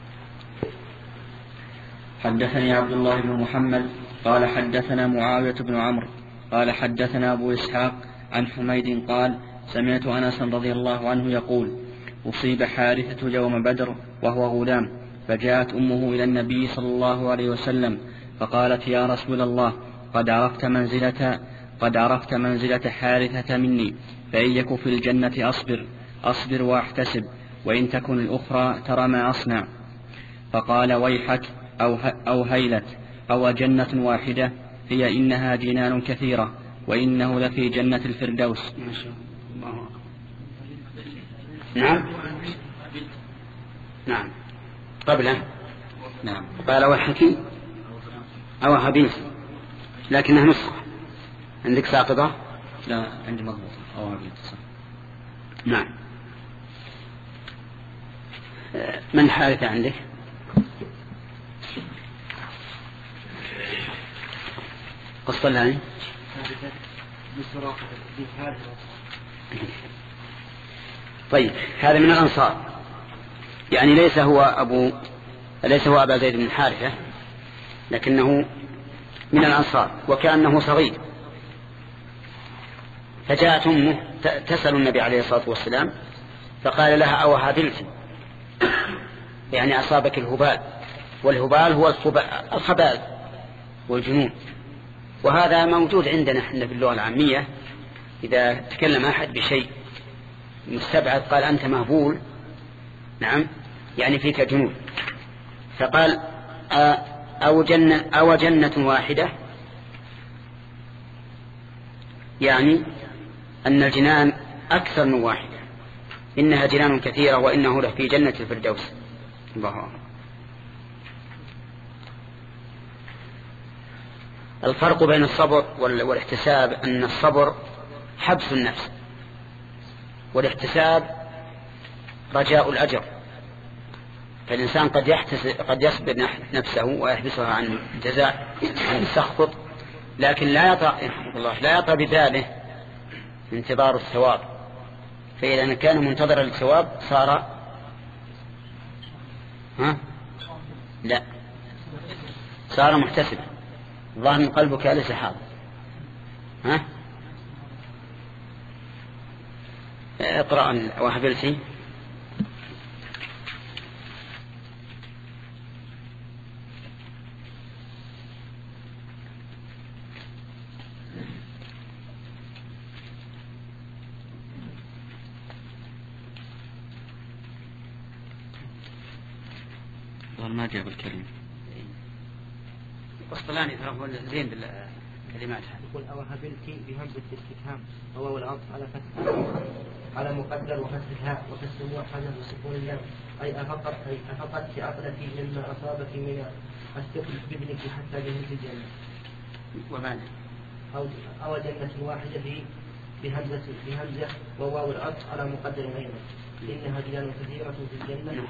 حدثني عبد الله بن محمد قال حدثنا معاوية بن عمرو قال حدثنا أبو إسحاق عن حميد قال سمعت أنس رضي الله عنه يقول أصيب حارثة يوم بدر وهو غلام، فجاءت أمه إلى النبي صلى الله عليه وسلم فقالت يا رسول الله قد عرفت منزلة قد عرفت منزلة حارثة مني، فإن يك في الجنة أصبر أصبر وأحتسب، وإن تكن الأخرى ترى ما أصنع. فقال ويحك أو, أو هيلت أو جنة واحدة، هي إنها جنان كثيرة وإنه لفي جنة الفردوس. نعم نعم قبله نعم قال وحكي أو هبيل، لكنها نسخة. عندك ساقطة؟ لا عندي مضبوط أو هبيل. نعم. من حارثة عندك؟ قصة لها طيب. هذا من الأنصار، يعني ليس هو أبو ليس هو أبا زيد بن حارثة، لكنه من الأنصار وكأنه صغير. فجاءت أمه تسأل النبي عليه الصلاة والسلام فقال لها أو هابلت، يعني أصابك الهبال، والهبال هو الخبال والجنون. وهذا موجود عندنا احنا باللغة العامية، إذا تكلم أحد بشيء مستبعد قال أنت مهبول، نعم، يعني فيك جنون. فقال أو جنة, أو جنة واحدة، يعني أن الجنان أكثر من واحدة، إنها جنان كثيرة وإنه له في جنة الفردوس. الله أكبر. الفرق بين الصبر والاحتساب أن الصبر حبس النفس، والاحتساب رجاء الأجر. فالإنسان قد يحتسب قد يصبر نفسه ويحبسها عن جزاء عن السخط، لكن لا يطأ الله لا يطأ بباله انتظار الثواب، فإذا كان منتظر الثواب صار ها لا صار محتسبا. ظاهر من قلبك ليس حاضر. ها اقرأ وهبلتي. ما جاب الكلمة قسطلاني ترى هو زين بالكلمات. يقول أو هبلتي بهمزة الاستفهام وواو العطف على فتح على مقدر وفتح الهاء وكسر موحدة وسكون اللام، أي أفقدت أي أفقدت عقلتي مما أصابك من الثقل بابنك حتى جنة الجنة. ومعنى أو أو جنة واحدة بهمزة بهمزة وواو العطف على مقدر أيضا، إنها جنان كثيرة في الجنة.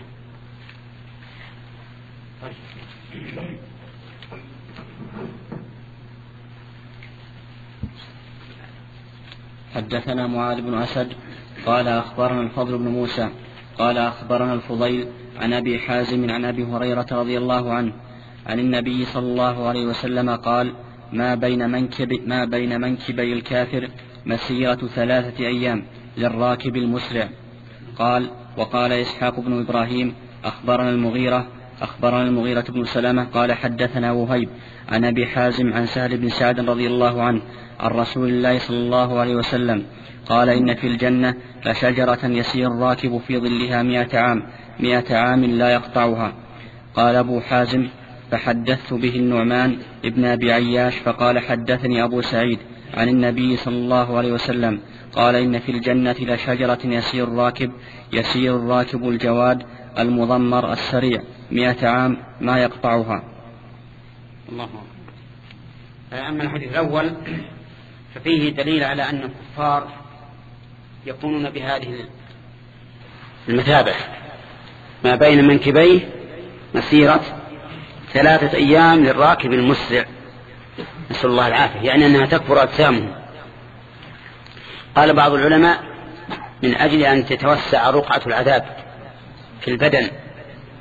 حدثنا معاذ بن أسد قال أخبرنا الفضل بن موسى قال أخبرنا الفضيل عن أبي حازم عن أبي هريرة رضي الله عنه عن النبي صلى الله عليه وسلم قال ما بين منكب ما بين منكبي الكافر مسيرة ثلاثة أيام للراكب المسرع. قال وقال إسحاق بن إبراهيم أخبرنا المغيرة أخبرنا المغيرة بن سلمة قال حدثنا وهيب عن أبي حازم عن سهل بن سعد رضي الله عنه عن رسول الله صلى الله عليه وسلم قال إن في الجنة لشجرة يسير الراكب في ظلها مئة عام مئة عام لا يقطعها. قال أبو حازم فحدثت به النعمان ابن أبي عياش فقال حدثني أبو سعيد عن النبي صلى الله عليه وسلم قال إن في الجنة لشجرة يسير الراكب يسير الراكب الجواد المضمر السريع مئة عام ما يقطعها. الله. أما الحديث الأول ففيه دليل على أن الكفار يكونون بهذه المثابة ما بين منكبيه مسيرة ثلاثة أيام للراكب المسرع، نسأل الله العافية، يعني أنها تكبر أجسامهم. قال بعض العلماء من أجل أن تتوسع رقعة العذاب في البدن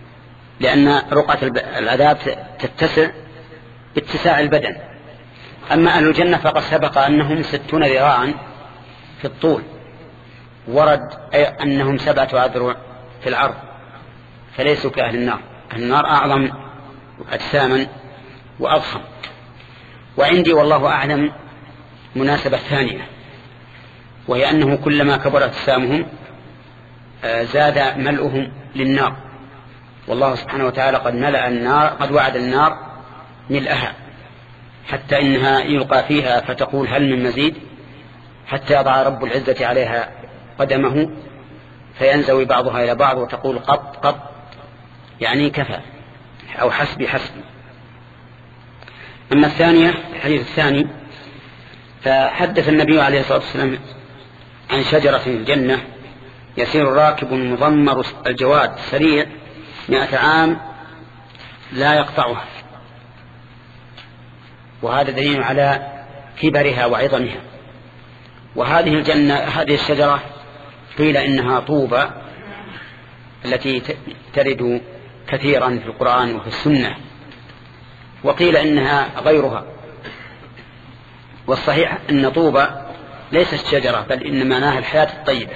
لأن رقعة العذاب تتسع باتساع البدن. أما أهل الجنة فقد سبق أنهم ستون ذراعا في الطول، ورد أي أنهم سبعة أذرع في العرض، فليسوا كأهل النار. أهل النار أعظم أجساما وأضخم. وعندي والله أعلم مناسبة ثانية، وهي أنه كلما كبرت أجسامهم زاد ملؤهم للنار، والله سبحانه وتعالى قد ملأ النار، قد وعد النار ملأها حتى إنها يلقى فيها فتقول هل من مزيد، حتى يضع رب العزة عليها قدمه فينزوي بعضها إلى بعض وتقول قط قط، يعني كفى أو حسبي حسبي. أما الثانية الحديث الثاني، فحدث النبي عليه الصلاة والسلام عن شجرة في الجنة يسير راكب مضمر الجواد سريع مئة عام لا يقطعها، وهذا دليل على كبرها وعظمها. وهذه الجنة هذه الشجرة قيل إنها طوبى التي ترد كثيرا في القرآن وفي السنة، وقيل إنها غيرها. والصحيح أن طوبى ليست شجرة، بل إن معناها الحياة الطيبة.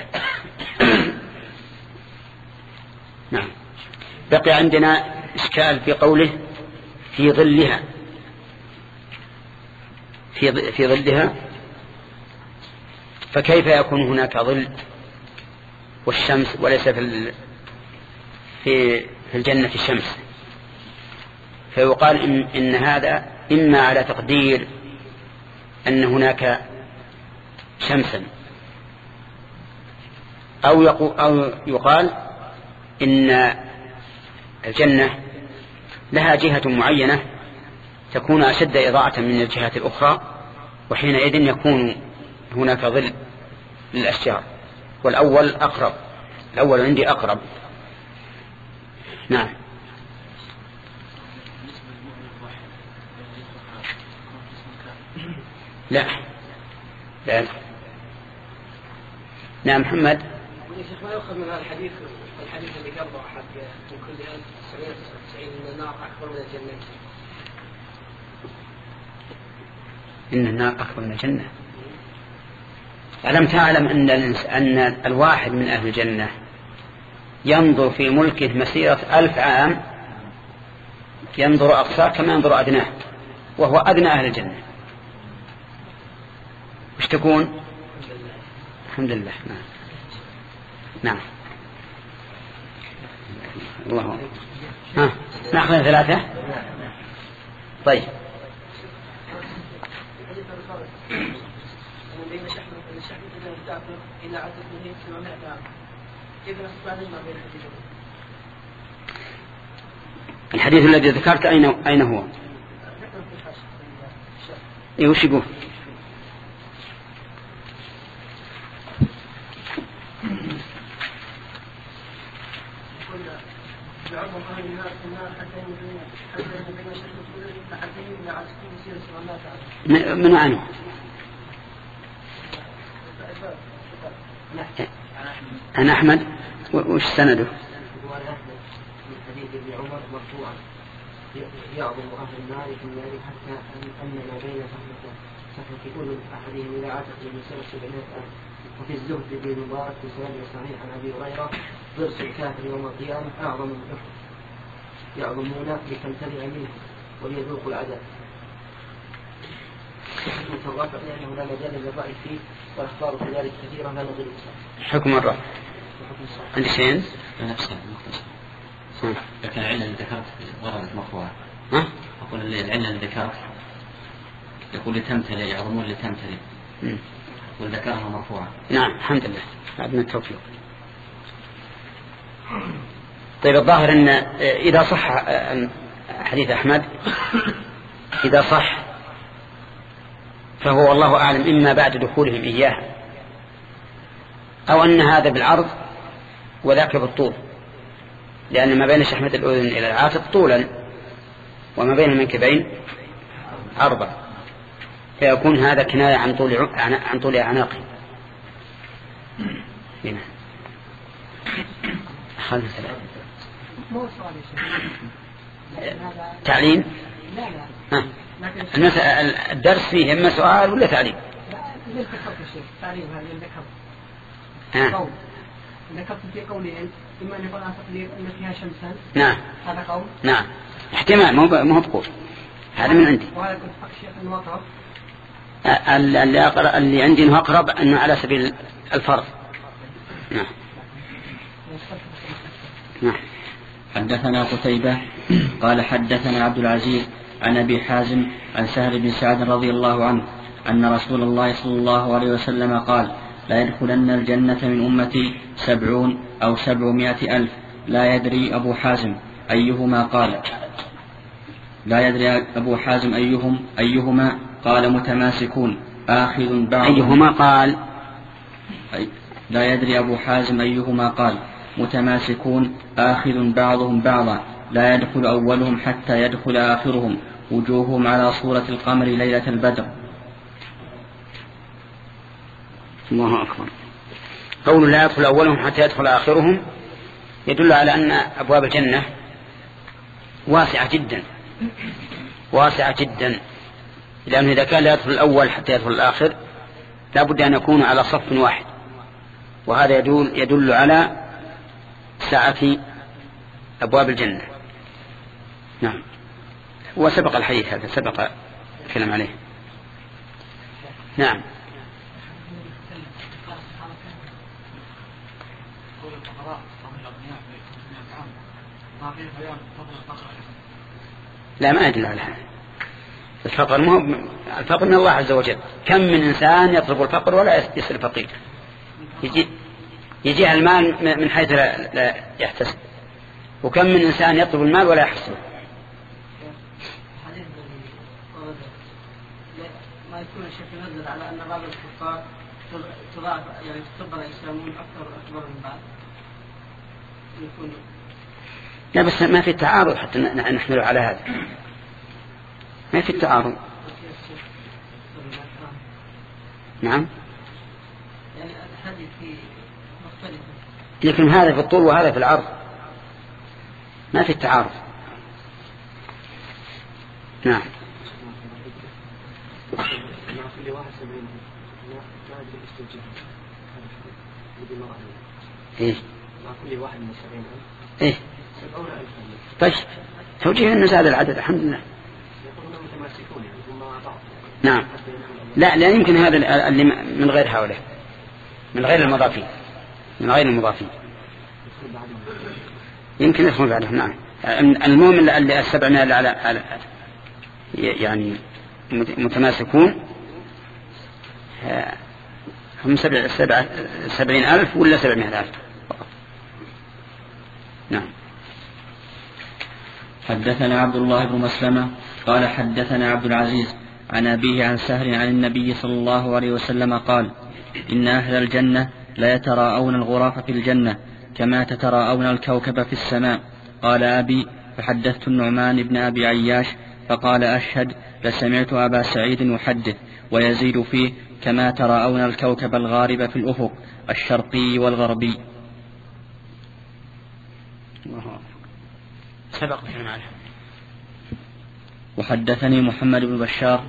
نعم. بقي عندنا إشكال في قوله في ظلها، في في ظلها، فكيف يكون هناك ظل والشمس وليس في في في الجنة الشمس؟ فيقال إن, إن هذا إما على تقدير أن هناك شمسا، أو يقول, أو يقال إن الجنة لها جهة معينة تكون أشد إضاءة من الجهات الأخرى، وحينئذ يكون هناك ظل للأشجار. والأول أقرب، الأول عندي أقرب. نعم. لا لا نعم. محمد يا شيخ، ما يؤخذ من هذا الحديث الحديث اللي قبله أحد من كل ألف تسعمائة وتسعة وتسعين أن النار أكبر من الجنة؟ إن النار أكبر من الجنة. ألم تعلم أن أن الواحد من أهل الجنة ينظر في ملكه مسيرة ألف عام، ينظر أقصاه كما ينظر أدناه، وهو أدنى أهل الجنة. وش تكون؟ الحمد لله. نعم نعم. الله. ها نأخذ ثلاثة. طيب. الحديث الذي ذكرت أين أين هو؟ إيه وش يقول؟ من عنه؟ أنا أحمد. وش سنده؟ يعظم أهل النار في النار حتى أن ما بين سفكون أحدهم إلى عاتق لمسيرة سبعمائة عام. وفي الزهد بن مبارك في سند صحيح عن أبي هريرة ضرس الكافر يوم القيامة أعظم من أحد يعظمون لتمتلئ منه وليذوقوا العذاب. حكم الرفع لأنه لا مجال للرأي فيه والأخبار في ذلك كثيرا لا نظر حكم الرفع عند شيء نفسه مختصر. لكن العلة اللي ذكرت وردت مرفوعة. ها؟ أقول العلة اللي ذكرت يقول لتمتلئ يعظمون لتمتلئ، وذكرها مرفوعة. نعم الحمد لله بعدنا التوفيق. طيب الظاهر أن إذا صح حديث أحمد، إذا صح فهو والله أعلم إما بعد دخولهم إياها، أو أن هذا بالعرض وذاك بالطول، لأن ما بين شحمة الأذن إلى العاتق طولا وما بين المنكبين عرضا، فيكون هذا كناية عن طول عن طول أعناقه. هنا خلنا ثلاثة. مو سؤال يا شيخ. تعليم؟ لا لا. المسألة الدرس فيه إما سؤال ولا تعليم؟ لا اللي ذكرت الشيخ تعليم هذا اللي ذكرت. قول ذكرت في قولين إما أن يكون تقدير أن فيها شمسا. نعم. هذا قول. نعم. احتمال مو مو بقول. هذا من عندي. وهذا كنت حق الشيخ أنه أقرب. اللي أقرب اللي عندي إنه أقرب أنه على سبيل الفرض. نعم. نعم. حدثنا قتيبة قال حدثنا عبد العزيز عن أبي حازم عن سهل بن سعد رضي الله عنه أن رسول الله صلى الله عليه وسلم قال لا يدخلن الجنة من أمتي سبعون أو سبعمائة ألف. لا يدري أبو حازم أيهما قال لا يدري أبو حازم أيهم أيهما قال متماسكون آخذ بعضهم أيهما قال لا يدري أبو حازم أيهما قال متماسكون آخذ بعضهم بعضا لا يدخل أولهم حتى يدخل آخرهم وجوههم على صورة القمر ليلة البدر. الله أكبر. قول لا يدخل أولهم حتى يدخل آخرهم يدل على أن أبواب الجنة واسعة جدا واسعة جدا، لأنه إذا كان لا يدخل الأول حتى يدخل الآخر لا بد أن يكون على صف واحد، وهذا يدل, يدل على سعة أبواب الجنة. نعم. وسبق الحديث هذا سبق الكلام عليه. نعم. لا ما يدل على هذا. الفقر مو الفقر من الله عز وجل. كم من إنسان يطلب الفقر ولا يصير فقير، يجي يجيها المال من حيث لا, لا يحتسب، وكم من إنسان يطلب المال ولا يحصل. ما يكون الشيخ ينزل على أن بعض الكفار تضاعف يعني تكبر الإسلامون أكثر أكبر من بعض يكون. لا بس ما في تعارض حتى نحمله على هذا، ما في التعارض. نعم. يعني الحديث في مختلف، لكن هذا في الطول وهذا في العرض، ما في التعارض. نعم. إيه. إيه. طيب توجيه أنه زاد العدد الحمد لله. نعم. لا لا يمكن هذا اللي من غير هؤلاء، من غير المضافين، من غير المضافين يمكن يدخل بعدهم. نعم. المهم اللي السبعمائة اللي على, على يعني متماسكون هم سبع سبع سبعين ألف ولا سبعمائة ألف. نعم. حدثنا عبد الله بن مسلمة قال حدثنا عبد العزيز عن أبيه عن سهل عن النبي صلى الله عليه وسلم قال إن أهل الجنة لا يتراءون الغرف في الجنة كما تتراءون الكوكب في السماء. قال أبي فحدثت النعمان بن أبي عياش فقال أشهد لسمعت أبا سعيد يحدث ويزيد فيه كما تراءون الكوكب الغارب في الأفق الشرقي والغربي. سبق في المعنى. وحدثني محمد بن بشار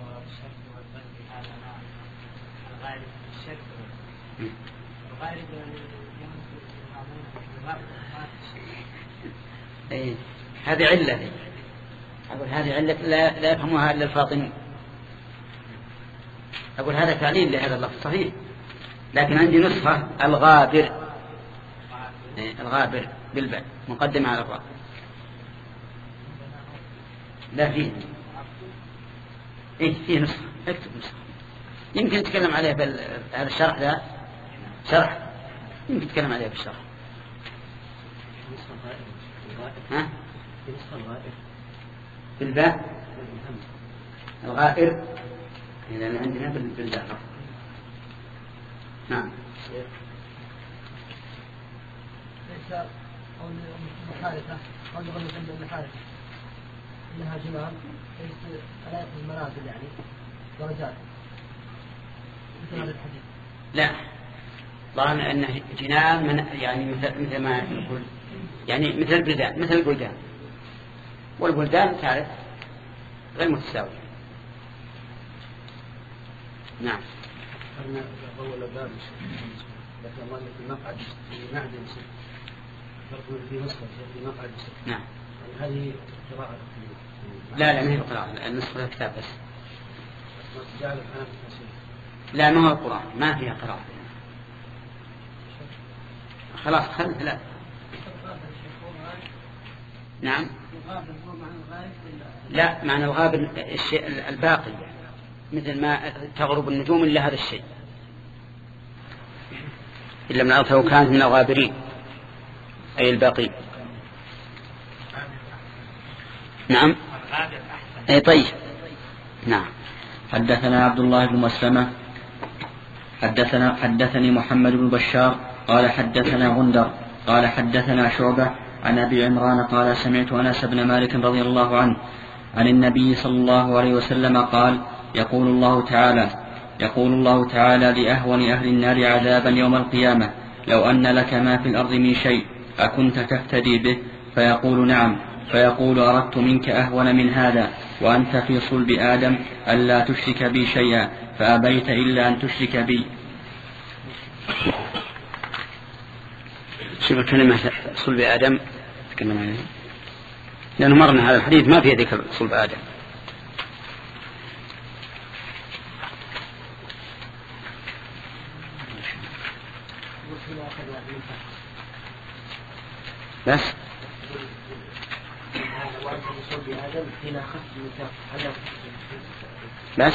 إيه. هذه علة أقول هذه علة لا, لا يفهمها إلا الفاطمي. أقول هذا تعليل لهذا اللفظ صحيح، لكن عندي نسخة الغابر إيه. الغابر بالباء مقدمة على الراء. لا فيه إيه فيه نسخة، اكتب نسخة يمكن نتكلم عليه بهذا الشرح. ذا شرح يمكن نتكلم عليه بالشرح. ها؟ بالباء الغائر إذا اللي عندنا بالباء. نعم. ليس أو محارثة أو نقول محارثة إنها جمال ليس على المنازل يعني درجات مثل هذا الحديث. لا ظاهر أنه جنان من يعني مثل مثل ما يقول يعني مثل البلدان مثل البلدان والبلدان تعرف غير متساوية. نعم. أنا أول باب لكن الله في مقعد في معدن يقول في نسخة في مقعد. نعم. هذه قراءة. لا لا ما هي قراءة، النسخة كتاب بس. لا ما هو القرآن ما فيها قراءة. خلاص خل لا. نعم. لا معنى الغاب الشيء الباقي مثل ما تغرب النجوم إلا هذا الشيء إلا من أرثه كانت من الغابرين أي الباقي. نعم. أي طيب. نعم. حدثنا عبد الله بن مسلمة حدثنا حدثني محمد بن بشار قال حدثنا غندر قال حدثنا شعبة عن أبي عمران قال سمعت أنس بن مالك رضي الله عنه عن النبي صلى الله عليه وسلم قال يقول الله تعالى يقول الله تعالى لأهون أهل النار عذابا يوم القيامة لو أن لك ما في الأرض من شيء أكنت تفتدي به فيقول نعم فيقول أردت منك أهون من هذا وأنت في صلب آدم ألا تشرك بي شيئا فأبيت إلا أن تشرك بي. شوف كلمة صلب آدم لأنه مرنا هذا الحديث ما فيه ذكر صلب آدم. بس بس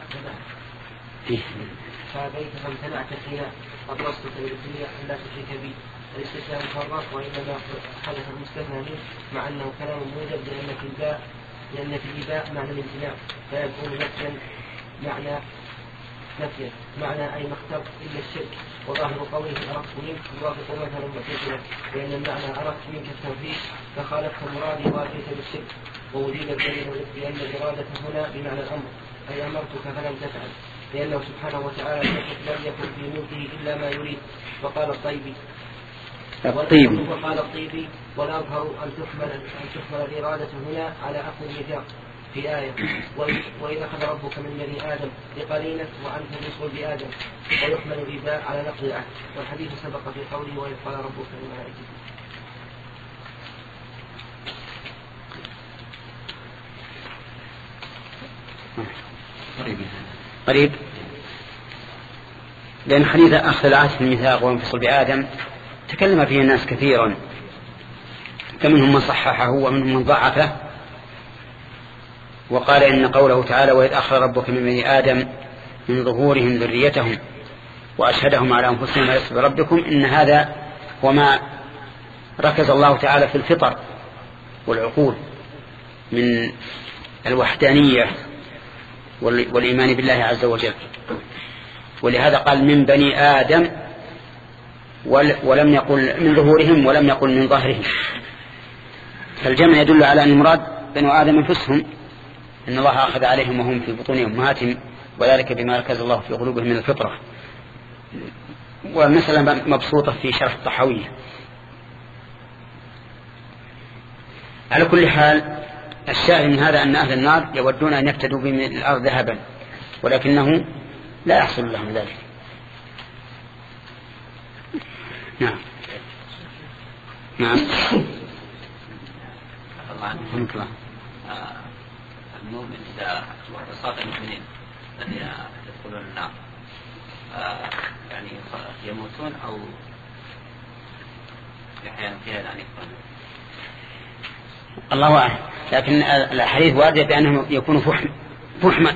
فأبيت فامتنعت فيها أطلستك بالدنيا ألا تشرك بي. الاستثناء مفرط وإنما حدث المستثنى منه مع أنه كلام موجب لأن في الباء لأن في الباء معنى الامتناع فيكون نفيا معنى نفيا معنى أي ما اخترت إلا الشرك. وظاهر قوله أردت منك يوافق مثلا المعتزلة لأن المعنى أردت منك التوحيد فخالفت مرادي وأتيت بالشرك. ووجد الدليل بأن الإرادة هنا بمعنى الأمر أي أمرتك فلم تفعل لأنه سبحانه وتعالى لم يكن في ملكه إلا ما يريد. وقال الطيبي الطيب وقال الطيبي والأظهر أن تحمل أن تحمل الإرادة هنا على أخذ الميثاق في آية وإذا أخذ ربك من بني آدم بقليلة وأنت بصلب آدم ويحمل الإباء على نقض العهد. والحديث سبق في قوله وإذ قال ربك للملائكة. قريب لأن حديث أخذ العهد في الميثاق وانفصل بآدم تكلم فيه الناس كثيرا فمنهم من صححه ومنهم من ضعفه وقال إن قوله تعالى وإذ أخذ ربك من بني آدم من ظهورهم ذريتهم وأشهدهم على أنفسهم ألست بربكم إن هذا وما ركز الله تعالى في الفطر والعقول من الوحدانية والإيمان بالله عز وجل. ولهذا قال من بني آدم ولم يقل من ظهورهم ولم يقل من ظهرهم. فالجمع يدل على أن المراد بنو آدم أنفسهم إن الله أخذ عليهم وهم في بطون أمهاتهم وذلك بما ركز الله في قلوبهم من الفطرة. ومثلا مبسوطة في شرح الطحاوية. على كل حال الشاهد من هذا أن أهل النار يودون أن يفتدوا به من الأرض ذهبا ولكنه لا يحصل لهم ذلك. نعم نعم الله المؤمن إذا وصف المؤمنين الذين يدخلون النار يعني يموتون أو يحيون فيها الآن يكونون الله أعلم. لكن الحديث واردة بأنهم يكونوا فحما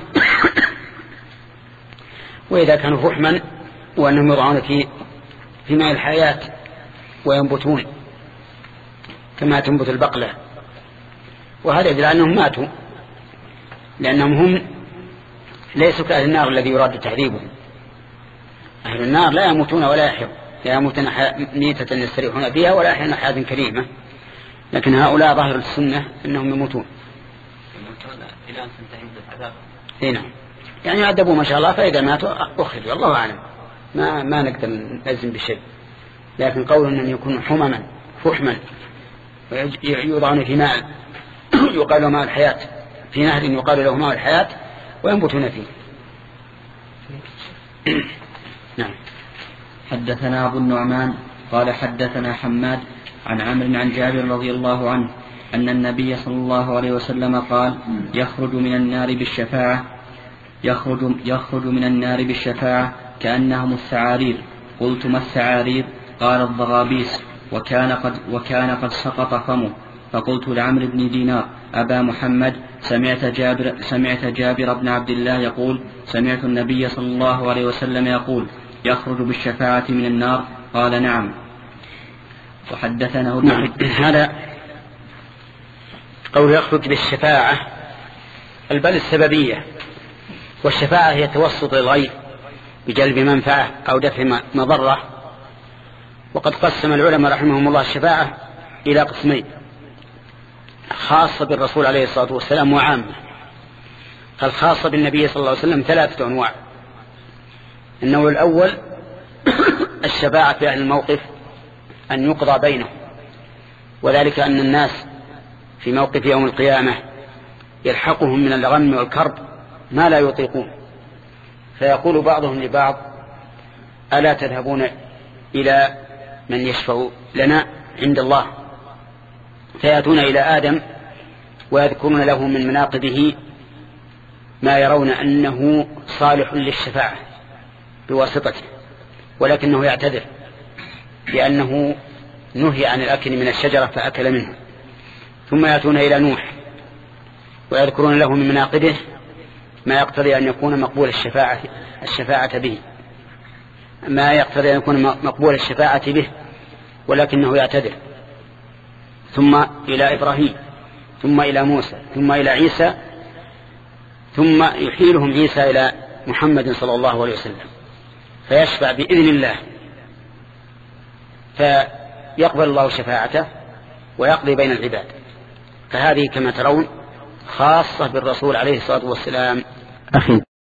وإذا كانوا فحما وأنهم يضعون في في ماء الحياة وينبتون كما تنبت البقلة وهذا يدل أنهم ماتوا لأنهم هم ليسوا كأهل النار الذي يراد تعذيبهم. أهل النار لا يموتون ولا يحيون لا يموتون ميتة يستريحون فيها ولا يحيون حياة كريمة. لكن هؤلاء ظاهر السنة أنهم يموتون يموتون إلى أن تنتهي مدة عذاب. هنا يعني يعذبوا ما شاء الله فإذا ماتوا أخرجوا الله أعلم ما ما نقدر نلزم بشيء. لكن قول أنهم يكونوا حمما فحما ويوضعون في ماء يقال له ماء الحياة، في نهر يقال له ماء الحياة، وينبتون فيه. نعم. حدثنا أبو النعمان قال حدثنا حماد عن عمرو عن جابر رضي الله عنه أن النبي صلى الله عليه وسلم قال يخرج من النار بالشفاعة يخرج, يخرج من النار بالشفاعة كأنهم السعارير. قلت ما السعارير؟ قال الضغابيس، وكان قد, وكان قد سقط فمه. فقلت لعمرو بن دينار أبا محمد سمعت جابر, سمعت جابر بن عبد الله يقول سمعت النبي صلى الله عليه وسلم يقول يخرج بالشفاعة من النار؟ قال نعم. وحدثنا نعم. هذا قول يخرج بالشفاعة البل السببية، والشفاعة هي توسط الغير بجلب منفعة أو دفع مضرة. وقد قسم العلماء رحمهم الله الشفاعة إلى قسمين، خاصة بالرسول عليه الصلاة والسلام وعامة. فالخاصة بالنبي صلى الله عليه وسلم ثلاثة أنواع. النوع الأول الشفاعة في أهل الموقف أن يقضى بينهم، وذلك أن الناس في موقف يوم القيامة يلحقهم من الغم والكرب ما لا يطيقون، فيقول بعضهم لبعض ألا تذهبون إلى من يشفع لنا عند الله؟ فيأتون إلى آدم ويذكرون له من مناقبه ما يرون أنه صالح للشفاعة بواسطته، ولكنه يعتذر لأنه نهي عن الأكل من الشجرة فأكل منه. ثم يأتون إلى نوح ويذكرون له من مناقبه ما يقتضي أن يكون مقبول الشفاعة, الشفاعة به ما يقتضي أن يكون مقبول الشفاعة به ولكنه يعتذر. ثم إلى إبراهيم، ثم إلى موسى، ثم إلى عيسى، ثم يحيلهم عيسى إلى محمد صلى الله عليه وسلم فيشفع بإذن الله، فيقبل الله شفاعته ويقضي بين العباد. فهذه كما ترون خاصة بالرسول عليه الصلاة والسلام. أخي